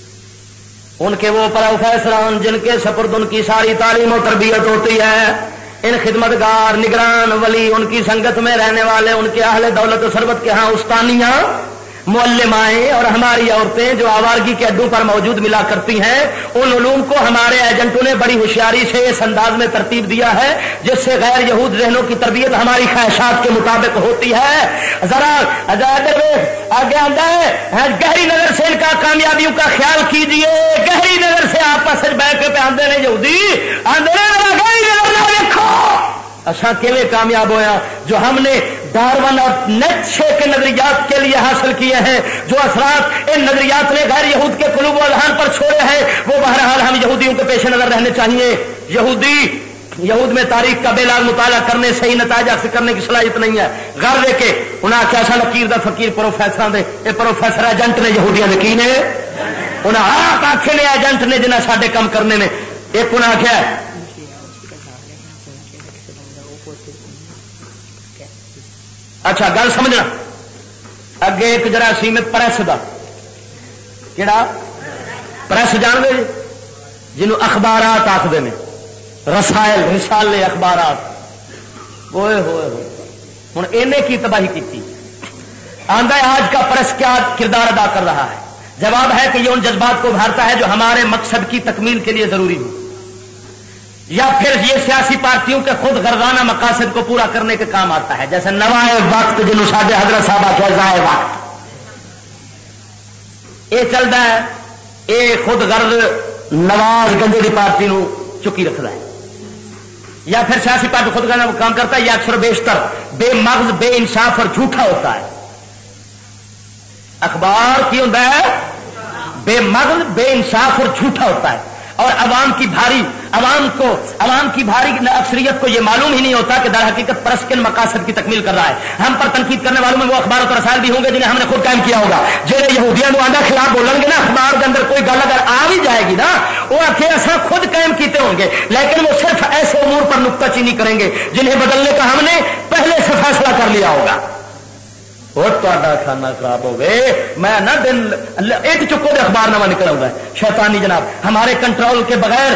ان کے وہ پروفیسران جن کے سپرد ان کی ساری تعلیم و تربیت ہوتی ہے ان خدمتگار نگران ولی ان کی سنگت میں رہنے والے ان کے اہل دولت و ثروت کے ہاں استانیاں معلمائیں اور ہماری عورتیں جو آوارگی کے اڈوں پر موجود ملا کرتی ہیں، ان علوم کو ہمارے ایجنٹوں نے بڑی ہوشیاری سے اس انداز میں ترتیب دیا ہے جس سے غیر یہود ذہنوں کی تربیت ہماری خواہشات کے مطابق ہوتی ہے۔ ذرا آگے آتا ہے گہری نظر سے ان کا کامیابیوں کا خیال کیجئے، گہری نظر سے آپس میں بیٹھ کے پہ آندے نے یہودی آندے نے گہری نظر نہ دیکھو اچھا کیویں کامیاب ہویا جو ہم نے ڈارون اور نیٹشے کے نظریات کے لیے حاصل کیے ہیں، جو اثرات ان نظریات نے غیر یہود کے قلوب و اذہان پر چھوڑے ہیں وہ بہرحال ہم یہودیوں کے پیش نظر رہنے چاہیے۔ یہود میں تاریخ کا بے لاگ مطالعہ کرنے صحیح نتائج حاصل کرنے کی صلاحیت نہیں ہے۔ گھر دے کے انہیں آخیا سا لکیر دا فقیر پروفیسر دے یہ پروفیسر ایجنٹ نے یہودیاں نے کی نے انہیں آپ آخے نے ایجنٹ نے جنہیں سارے کام کرنے نے ایک انہیں آخیا اچھا گل سمجھنا اگے ایک جراثیم پریس دا کہڑا پریس جان گے جنہوں اخبارات آخر نے رسائل رسالے اخبارات ہوئے ہوئے ہوں انہیں کی تباہی کی آندہ آج کا پریس کیا کردار ادا کر رہا ہے؟ جواب ہے کہ یہ ان جذبات کو ابھارتا ہے جو ہمارے مقصد کی تکمیل کے لیے ضروری ہو، یا پھر یہ سیاسی پارٹیوں کے خود غرضانہ مقاصد کو پورا کرنے کے کام آتا ہے، جیسے نوائے وقت جنہوں ساڈے حضرت صاحب آخر ضائع وقت یہ چلتا ہے، یہ خود غرض نواز گنجے کی پارٹی نو چکی رکھتا ہے، یا پھر سیاسی پارٹی خود غرض کام کرتا ہے، یا اکثر بیشتر بے مغز بے انصاف اور جھوٹا ہوتا ہے۔ اخبار کی ہوتا ہے بے مغز بے انصاف اور جھوٹا ہوتا ہے، اور عوام کی بھاری اکثریت کو یہ معلوم ہی نہیں ہوتا کہ در حقیقت پرس کن مقاصد کی تکمیل کر رہا ہے۔ ہم پر تنقید کرنے والوں میں وہ اخبارات اور رسائل بھی ہوں گے جنہیں ہم نے خود قائم کیا ہوگا، جنہیں یہودیاں کو آندہ خلاف بولیں گے نا، اخبار کے اندر کوئی گل اگر آ بھی جائے گی نا وہ آخر ایسا خود قائم کیتے ہوں گے، لیکن وہ صرف ایسے امور پر نکتہ چینی کریں گے جنہیں بدلنے کا ہم نے پہلے سے فیصلہ کر لیا ہوگا۔ اور تا کھانا خراب ہو گئے میں نہ دن ایک چکو دے اخبار نہ نکل آؤں گا شیطانی جناب، ہمارے کنٹرول کے بغیر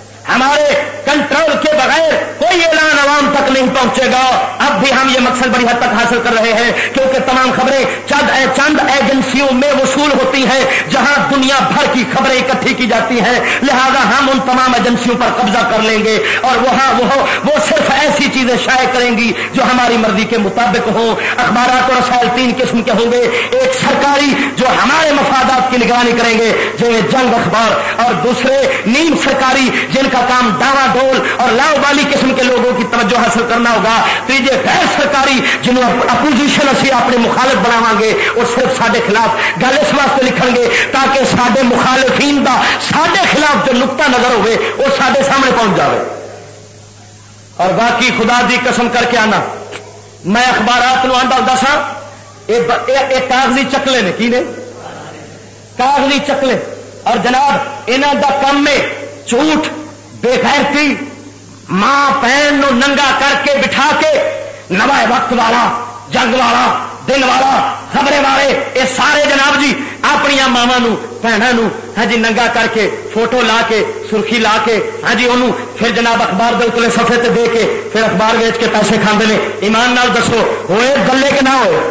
کوئی اعلان عوام تک نہیں پہنچے گا۔ اب بھی ہم یہ مقصد بڑی حد تک حاصل کر رہے ہیں کیونکہ تمام خبریں چند ایجنسیوں میں وصول ہوتی ہیں جہاں دنیا بھر کی خبریں اکٹھی کی جاتی ہیں، لہذا ہم ان تمام ایجنسیوں پر قبضہ کر لیں گے اور وہ صرف ایسی چیزیں شائع کریں گی جو ہماری مرضی کے مطابق ہوں۔ اخبارات اور رسائل تین قسم کے ہوں گے، ایک سرکاری جو ہمارے مفادات کی نگرانی کریں گے جنہیں جنگ اخبار، اور دوسرے نیم سرکاری جن کا کام ڈاوا ڈول اور لاؤ بالی قسم کے لوگوں کی توجہ حاصل کرنا ہوگا، تیجے غیر سرکاری جنہوں اپوزیشن اسی اپنے مخالف بناواں گے وہ صرف سارے خلاف گل اس واسطے لکھن گے تاکہ سارے مخالفین دا سارے خلاف جو نقطہ نظر ہوئے وہ سارے سامنے پہنچ جائے۔ اور باقی خدا دی قسم کر کے آنا میں اخبارات نو آندا ہوندا سا یہ کاغذی چکلے نے کی نے کاغذی چکلے، اور جناب انہاں دا کم میں جھوٹ بے غیرتی ماں بہن نو ننگا کر کے بٹھا کے نوائے وقت والا جنگ والا دن والا خبریں والے یہ سارے جناب جی اپنی ماواں بہنوں ہاں جی ننگا کر کے فوٹو لا کے سرخی لا کے ہاں جی انہوں پھر جناب اخبار دے اتلے صفحے تے دے کے پھر اخبار ویچ کے پیسے کھاندے نے۔ ایمان نال دسو ہوئے گلے کہ نہ ہوئے؟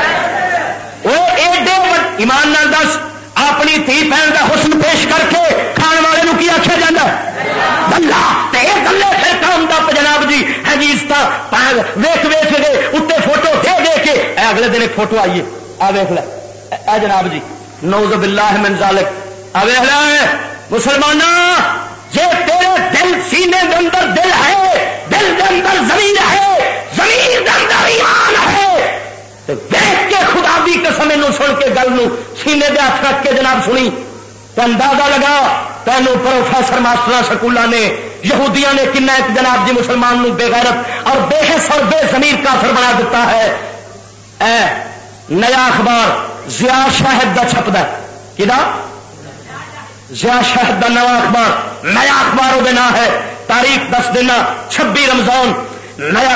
ایڈے ایمان نال دس اپنی دھی بہن کا حسن پیش کر کے کھان والے نو کی آخیا جاتا گلا گلے پھر کام دا جناب جی ہے جی ویخ ویخ گئے اتنے فوٹو دے دے کے اگلے دن ایک فوٹو آئیے آ ویخ لے اے جناب جی نعوذ باللہ من ذالک آ ویخ لے مسلمان جے تیرے دل سینے دے اندر دل ہے، دل دے اندر ضمیر ہے، ضمیر دے اندر ایمان ہے، دیکھ کے خدا دی قسم نو سن کے گل نو سینے دے ہاتھ رکھ کے جناب سنی تو اندازہ لگا تینوں پروفیسر ماسٹر سکولوں نے یہودیاں نے کنا ایک جناب جی مسلمان نو بے غیرت اور بے حس اور بے ضمیر کافر بنا دیتا ہے۔ اے نیا اخبار ضیاء شاہد دا چھپدا کدا ضیاء شاہد دا نیا اخبار نیا اخبار وہ بنا ہے، تاریخ 10 دن 26 رمضان نیا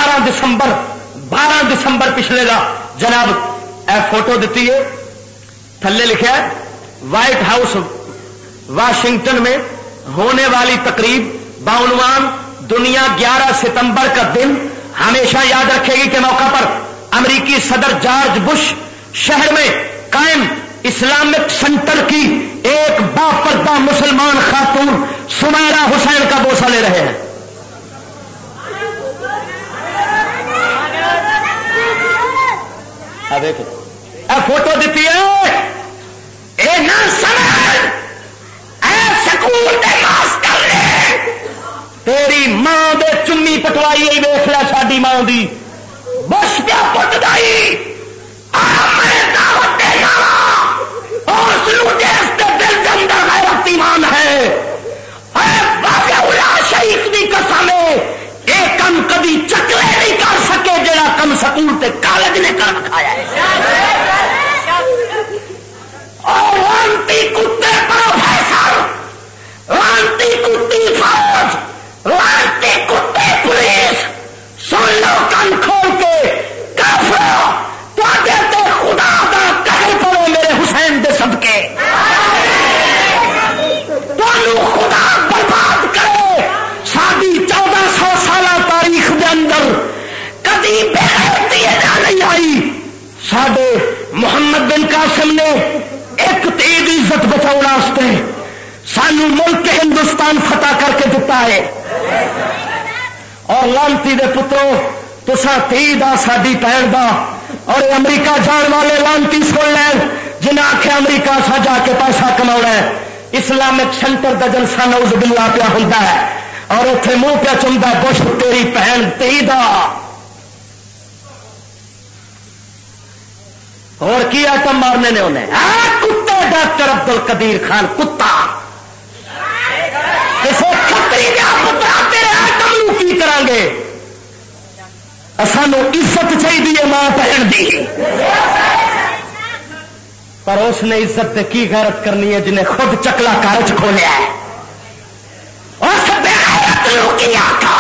12 دسمبر پچھلے دا جناب اے فوٹو دیتی ہے، تھلے لکھا ہے وائٹ ہاؤس واشنگٹن میں ہونے والی تقریب بعنوان دنیا 11 ستمبر کا دن ہمیشہ یاد رکھے گی کے موقع پر امریکی صدر جارج بش شہر میں قائم اسلامک سینٹر کی ایک باپردہ مسلمان خاتون سمیرہ حسین کا بوسہ لے رہے ہیں. فوٹو دیتی ہے اے نہ سمجھ اے سکول دے ماسٹر نے تیری ماں دے چمی پٹوائی ویخ لیا ساری ماں دی بش پیا پٹ دائی میں دعوت دینا اس دیش کے دل کے اندر غیرت ایمان ہے. شریف کی قسم یہ کم کبھی چکلے نہیں کر سکے جڑا کم سکول تے کالج نے کر دکھایا ہے. اور لانتی کتے پروفیسر لانتی کتی فوج لانتی کتے پولیس سن لو کن کھول کے کافرو تے خدا دا قہر پڑو میرے حسین دے صدقے تمہیں خدا برباد کرے. ساری 1400 سالہ تاریخ دے اندر کدی بغیرتی نہیں آئی. ساڈے محمد بن قاسم نے ایک تیز عزت بچاؤ واسطے سانو ملک ہندوستان فتح کر کے دیتا ہے. اور لانتی دے پترو تسا تھی دا ساری بہن دا اور امریکہ جان والے لانتی سن لین جنہیں آخیا امریکہ سا جا کے پیسہ کما ہے. اسلامک سینٹر کا جلسہ نعوذ باللہ پیا ہوتا ہے اور اتنے منہ پیا چمتا بش تیری بہن تھی دا. اور کی آٹم مارنے نے انہیں کتے ڈاکٹر عبد القدیر خان کتا کسی کتری کا پترا تیرے آٹم کی کریں گے. سانو عزت چاہیے ماں بہن دی پر اس نے عزت دے کی غیرت کرنی ہے جنہیں خود چکلا کارچ کھولیا ہے. اس بے غیرت نو کی آکھا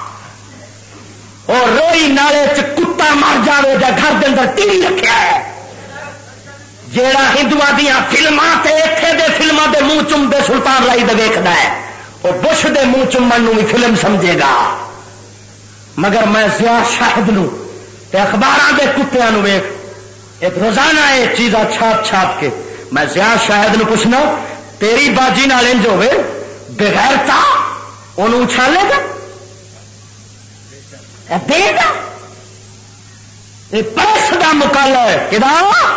اور روئی نالے چ کتا مر جاوے جا گھر دے اندر ٹی وی رکھیا ہے جیڑا ہندوؤں دیا فلماں تے اتھے دے فلماں دے منہ چم دے سلطان رائی دے ویکھدا ہے وہ بش دے منہ چمن نو بھی فلم سمجھے گا. مگر میں ضیاء شاہد نو تے اخباراں دے کتیاں نو ویکھ ایک روزانہ یہ چیزاں چھاپ چھاپ کے میں ضیاء شاہد نو پوچھنا تیری باجی نال انج ہوے بغیرتا انہوں اچھالے گا دے گا. یہ پریس کا مکالا ہے کدا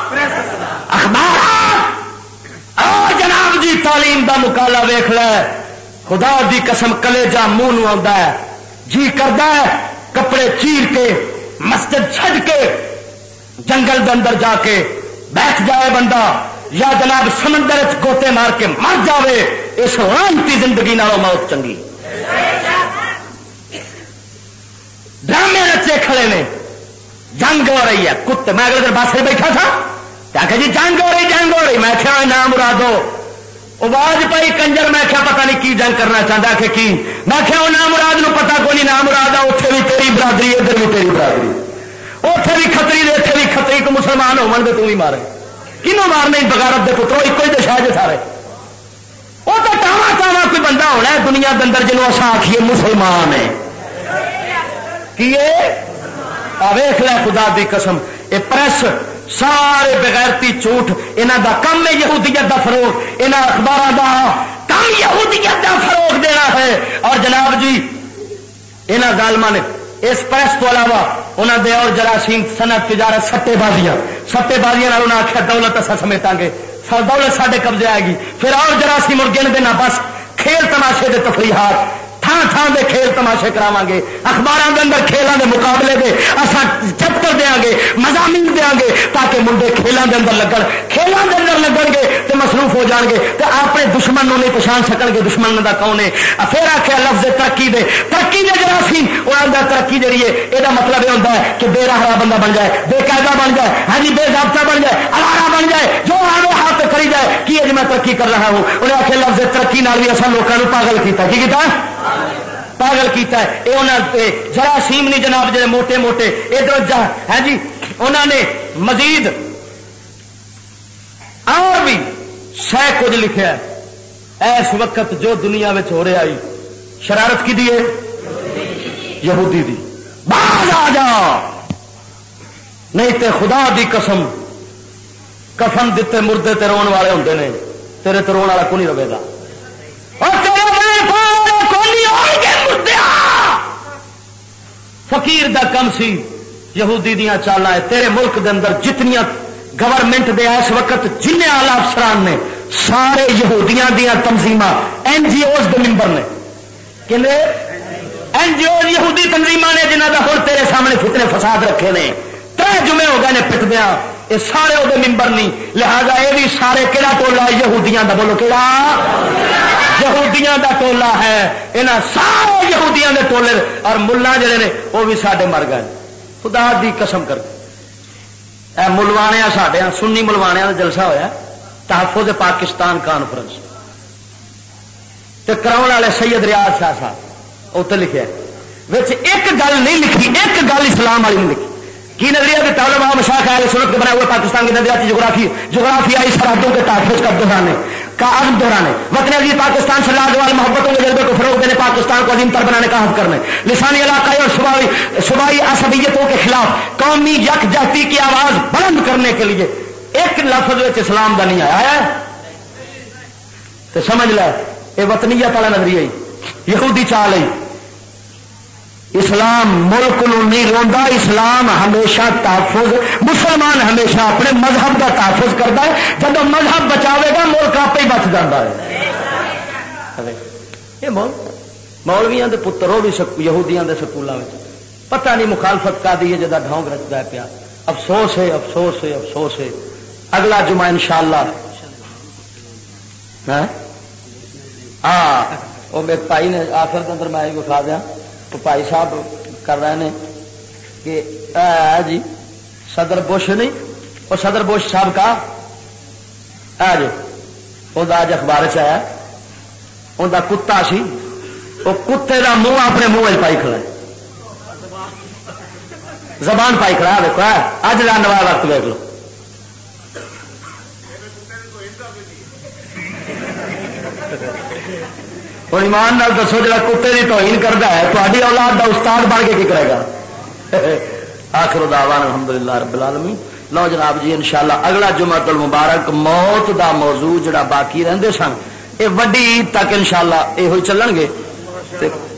اخبارات اور جناب جی تعلیم دا مکالا ویخ لے. خدا دی قسم کلیجا منہ نو آتا ہے جی کرتا ہے کپڑے چیر کے مسجد چھڈ کے جنگل دے اندر جا کے بیٹھ جائے بندہ یا جناب سمندر گوتے مار کے مر جاوے اس رانتی زندگی نالوں موت چنگی. ڈرامے رچے کھڑے نے جنگ ہو رہی ہے کتے. میں اگلے دن بس سے بیٹھا تھا کہ جی جنگ ہو رہی میں کیا نام مرادو آواز پائی کنجر میں کیا پتہ نہیں کی جنگ کرنا چاہتا کہ کی میں کیا نام مراد نو پتا کوئی نہیں نام مراد آ اتنے بھی تیری برادری ادھر بھی تیری برادری اتنے بھی کھتری دے اتنے بھی کھتری کو مسلمان ہو تو بھی مارے کنوں مارنے بغیرت دے پترو ایک ہی دشا جے سارے وہ تو ٹاوا ٹاوا کوئی بندہ ہونا ہے دنیا کے اندر جنوب اصا آخیے مسلمان ہے کی ویخ لے خدا دی قسم یہ پریس سارے بغیرتی جھوٹ انہوں دا کم ہے یہودیت دا فروغ انہوں اخبار دا کم یہودیت دا فروغ دینا ہے. اور جناب جی انہوں ظالماں نے اس پریس تو علاوہ انہوں دے اور جراثیم صنعت تجارت سٹے بازیاں انہوں نے آخیا دولت اصا سمیٹاں گے دولت سارے قبضے آئے گی. پھر اور جراثیم اور گن دینا بس کھیل تماشے دے تفریحات تھان تھان دے کھیل تماشے کراواں گے اخباراں دے اندر کھیلاں دے مقابلے دے اساں چپتر دیاں گے مضامین دیاں گے تاکہ منڈے کھیلاں دے اندر لگن گے تے مصروف ہو جان گے تے اپنے دشمن نوں نہیں پہچان سکن گے دشمن دا کون ہے. پھر آخیا لفظ ترقی دے جراثیم انہاں دا ترقی جڑی ہے یہ مطلب یہ ہوتا ہے کہ بے راہ بندہ بن جائے بے قاعدہ بن جائے ہاں جی بے ضابطہ بن جائے اوارا بن جائے جو آگے ہاتھ کری جائے کی میں ترقی کر رہا ہوں. انہیں آخیا لفظ ترقی نال بھی اصل لوگوں کو پاگل کیتا کی کیتا پاگل کیتا ہے. یہ انہوں جراثیم نہیں جناب جڑے موٹے موٹے ادھر ہے جی انہوں نے مزید اور بھی سہ کچھ لکھا ہے. اس وقت جو دنیا میں ہو رہا ہے شرارت کی دیے یہودی دی باز آ جا، نہیں تے خدا دی قسم کفن دیتے مردے تے رون والے ہوندے نے، تیرے تے رون والا کو نہیں رہے گا، اور تیرے کو نہیں ہون گے مردیا۔ فقیر دا کم سی یہودی دیاں چالاں، تیرے ملک دے اندر جتنیاں گورنمنٹ دے اس وقت جن اعلی افسران نے سارے یہودیاں دیاں تنظیماں این جی اوز دے ممبر نے، کہندے این جی اوز یہودی تنظیماں نے جنہاں دا ہن تیرے سامنے فتنے فساد رکھے نے، 3 جمعے ہو گئے نے پٹدیاں، یہ سارے وہ ممبر نہیں، لہذا یہ بھی سارے کہڑا ٹولا یہودیاں دا، بولو کہڑا؟ یہودیاں دا ٹولا ہے، یہاں سارے یہودیاں دے ٹولے، اور ملا جڑے نے وہ بھی ساڈے مر گئے، خدا دی قسم کر کے۔ اے ملوانے ساڈے سنی ملوانے کا جلسہ ہویا تحفظ پاکستان کانفرنس تے کراؤن والے سید ریاض شاہ صاحب اتنے لکھے ایک گل نہیں لکھی، ایک گل اسلام والی نہیں لکھی۔ کی نظریہ کے طالبان مشاق اہل سنت کے بنائے ہوئے پاکستان کی نظریاتی جغرافیائی سرحدوں کے تحفظ کا عزم دہرانے، وطن عزیز پاکستان سے لاجوال محبتوں کے جذبے کو فروغ دینے، پاکستان کو عظیم تر بنانے کا عہد کرنے، لسانی علاقائی اور صوبائی عصبیتوں کے خلاف قومی یکجہتی کی آواز بلند کرنے کے لیے ایک لفظ اسلام کا نہیں آیا ہے تو سمجھ لے یہ وطنیت والا نظریہ یہودی چال ہے۔ اسلام ملک نو نہیں روندا، اسلام ہمیشہ تحفظ، مسلمان ہمیشہ اپنے مذہب کا تحفظ کرتا ہے، جب مذہب بچاوے گا ملک آپ ہی بچ جاتا ہے۔ یہ مولویاں دے پتر وہ بھی یہودیاں دے سکولوں میں پتہ نہیں مخالفت کا دی ہے جدا ڈھونگ رچتا ہے پیا۔ افسوس ہے، افسوس ہے، افسوس ہے۔ اگلا جمعہ انشاءاللہ ہاں وہ میرے بھائی نے آخر کے اندر میں بخا دیا تو بھائی صاحب کر رہے ہیں کہ جی صدر بش نہیں، وہ صدر بش صاحب کا جی وہ آج اخبار چیا انہیں کتا سی، وہ کتے کا منہ اپنے منہ پائی کھڑا ہے، زبان پائی کھڑا ہے، دیکھو اج لاننے والا وقت دیکھ لو۔ ہوں ایمان نال دسو جا کتے کی توہین کرتا ہے تاری اولاد کا استاد بن کے کی کرے گا؟ آخر دعوانا الحمدللہ رب العالمین۔ لو جناب جی انشاءاللہ اگلا جمعہ المبارک موت دا موضوع جڑا باقی رہندے سن یہ وڈی عید تک انشاءاللہ یہ ہوئی چلن گے۔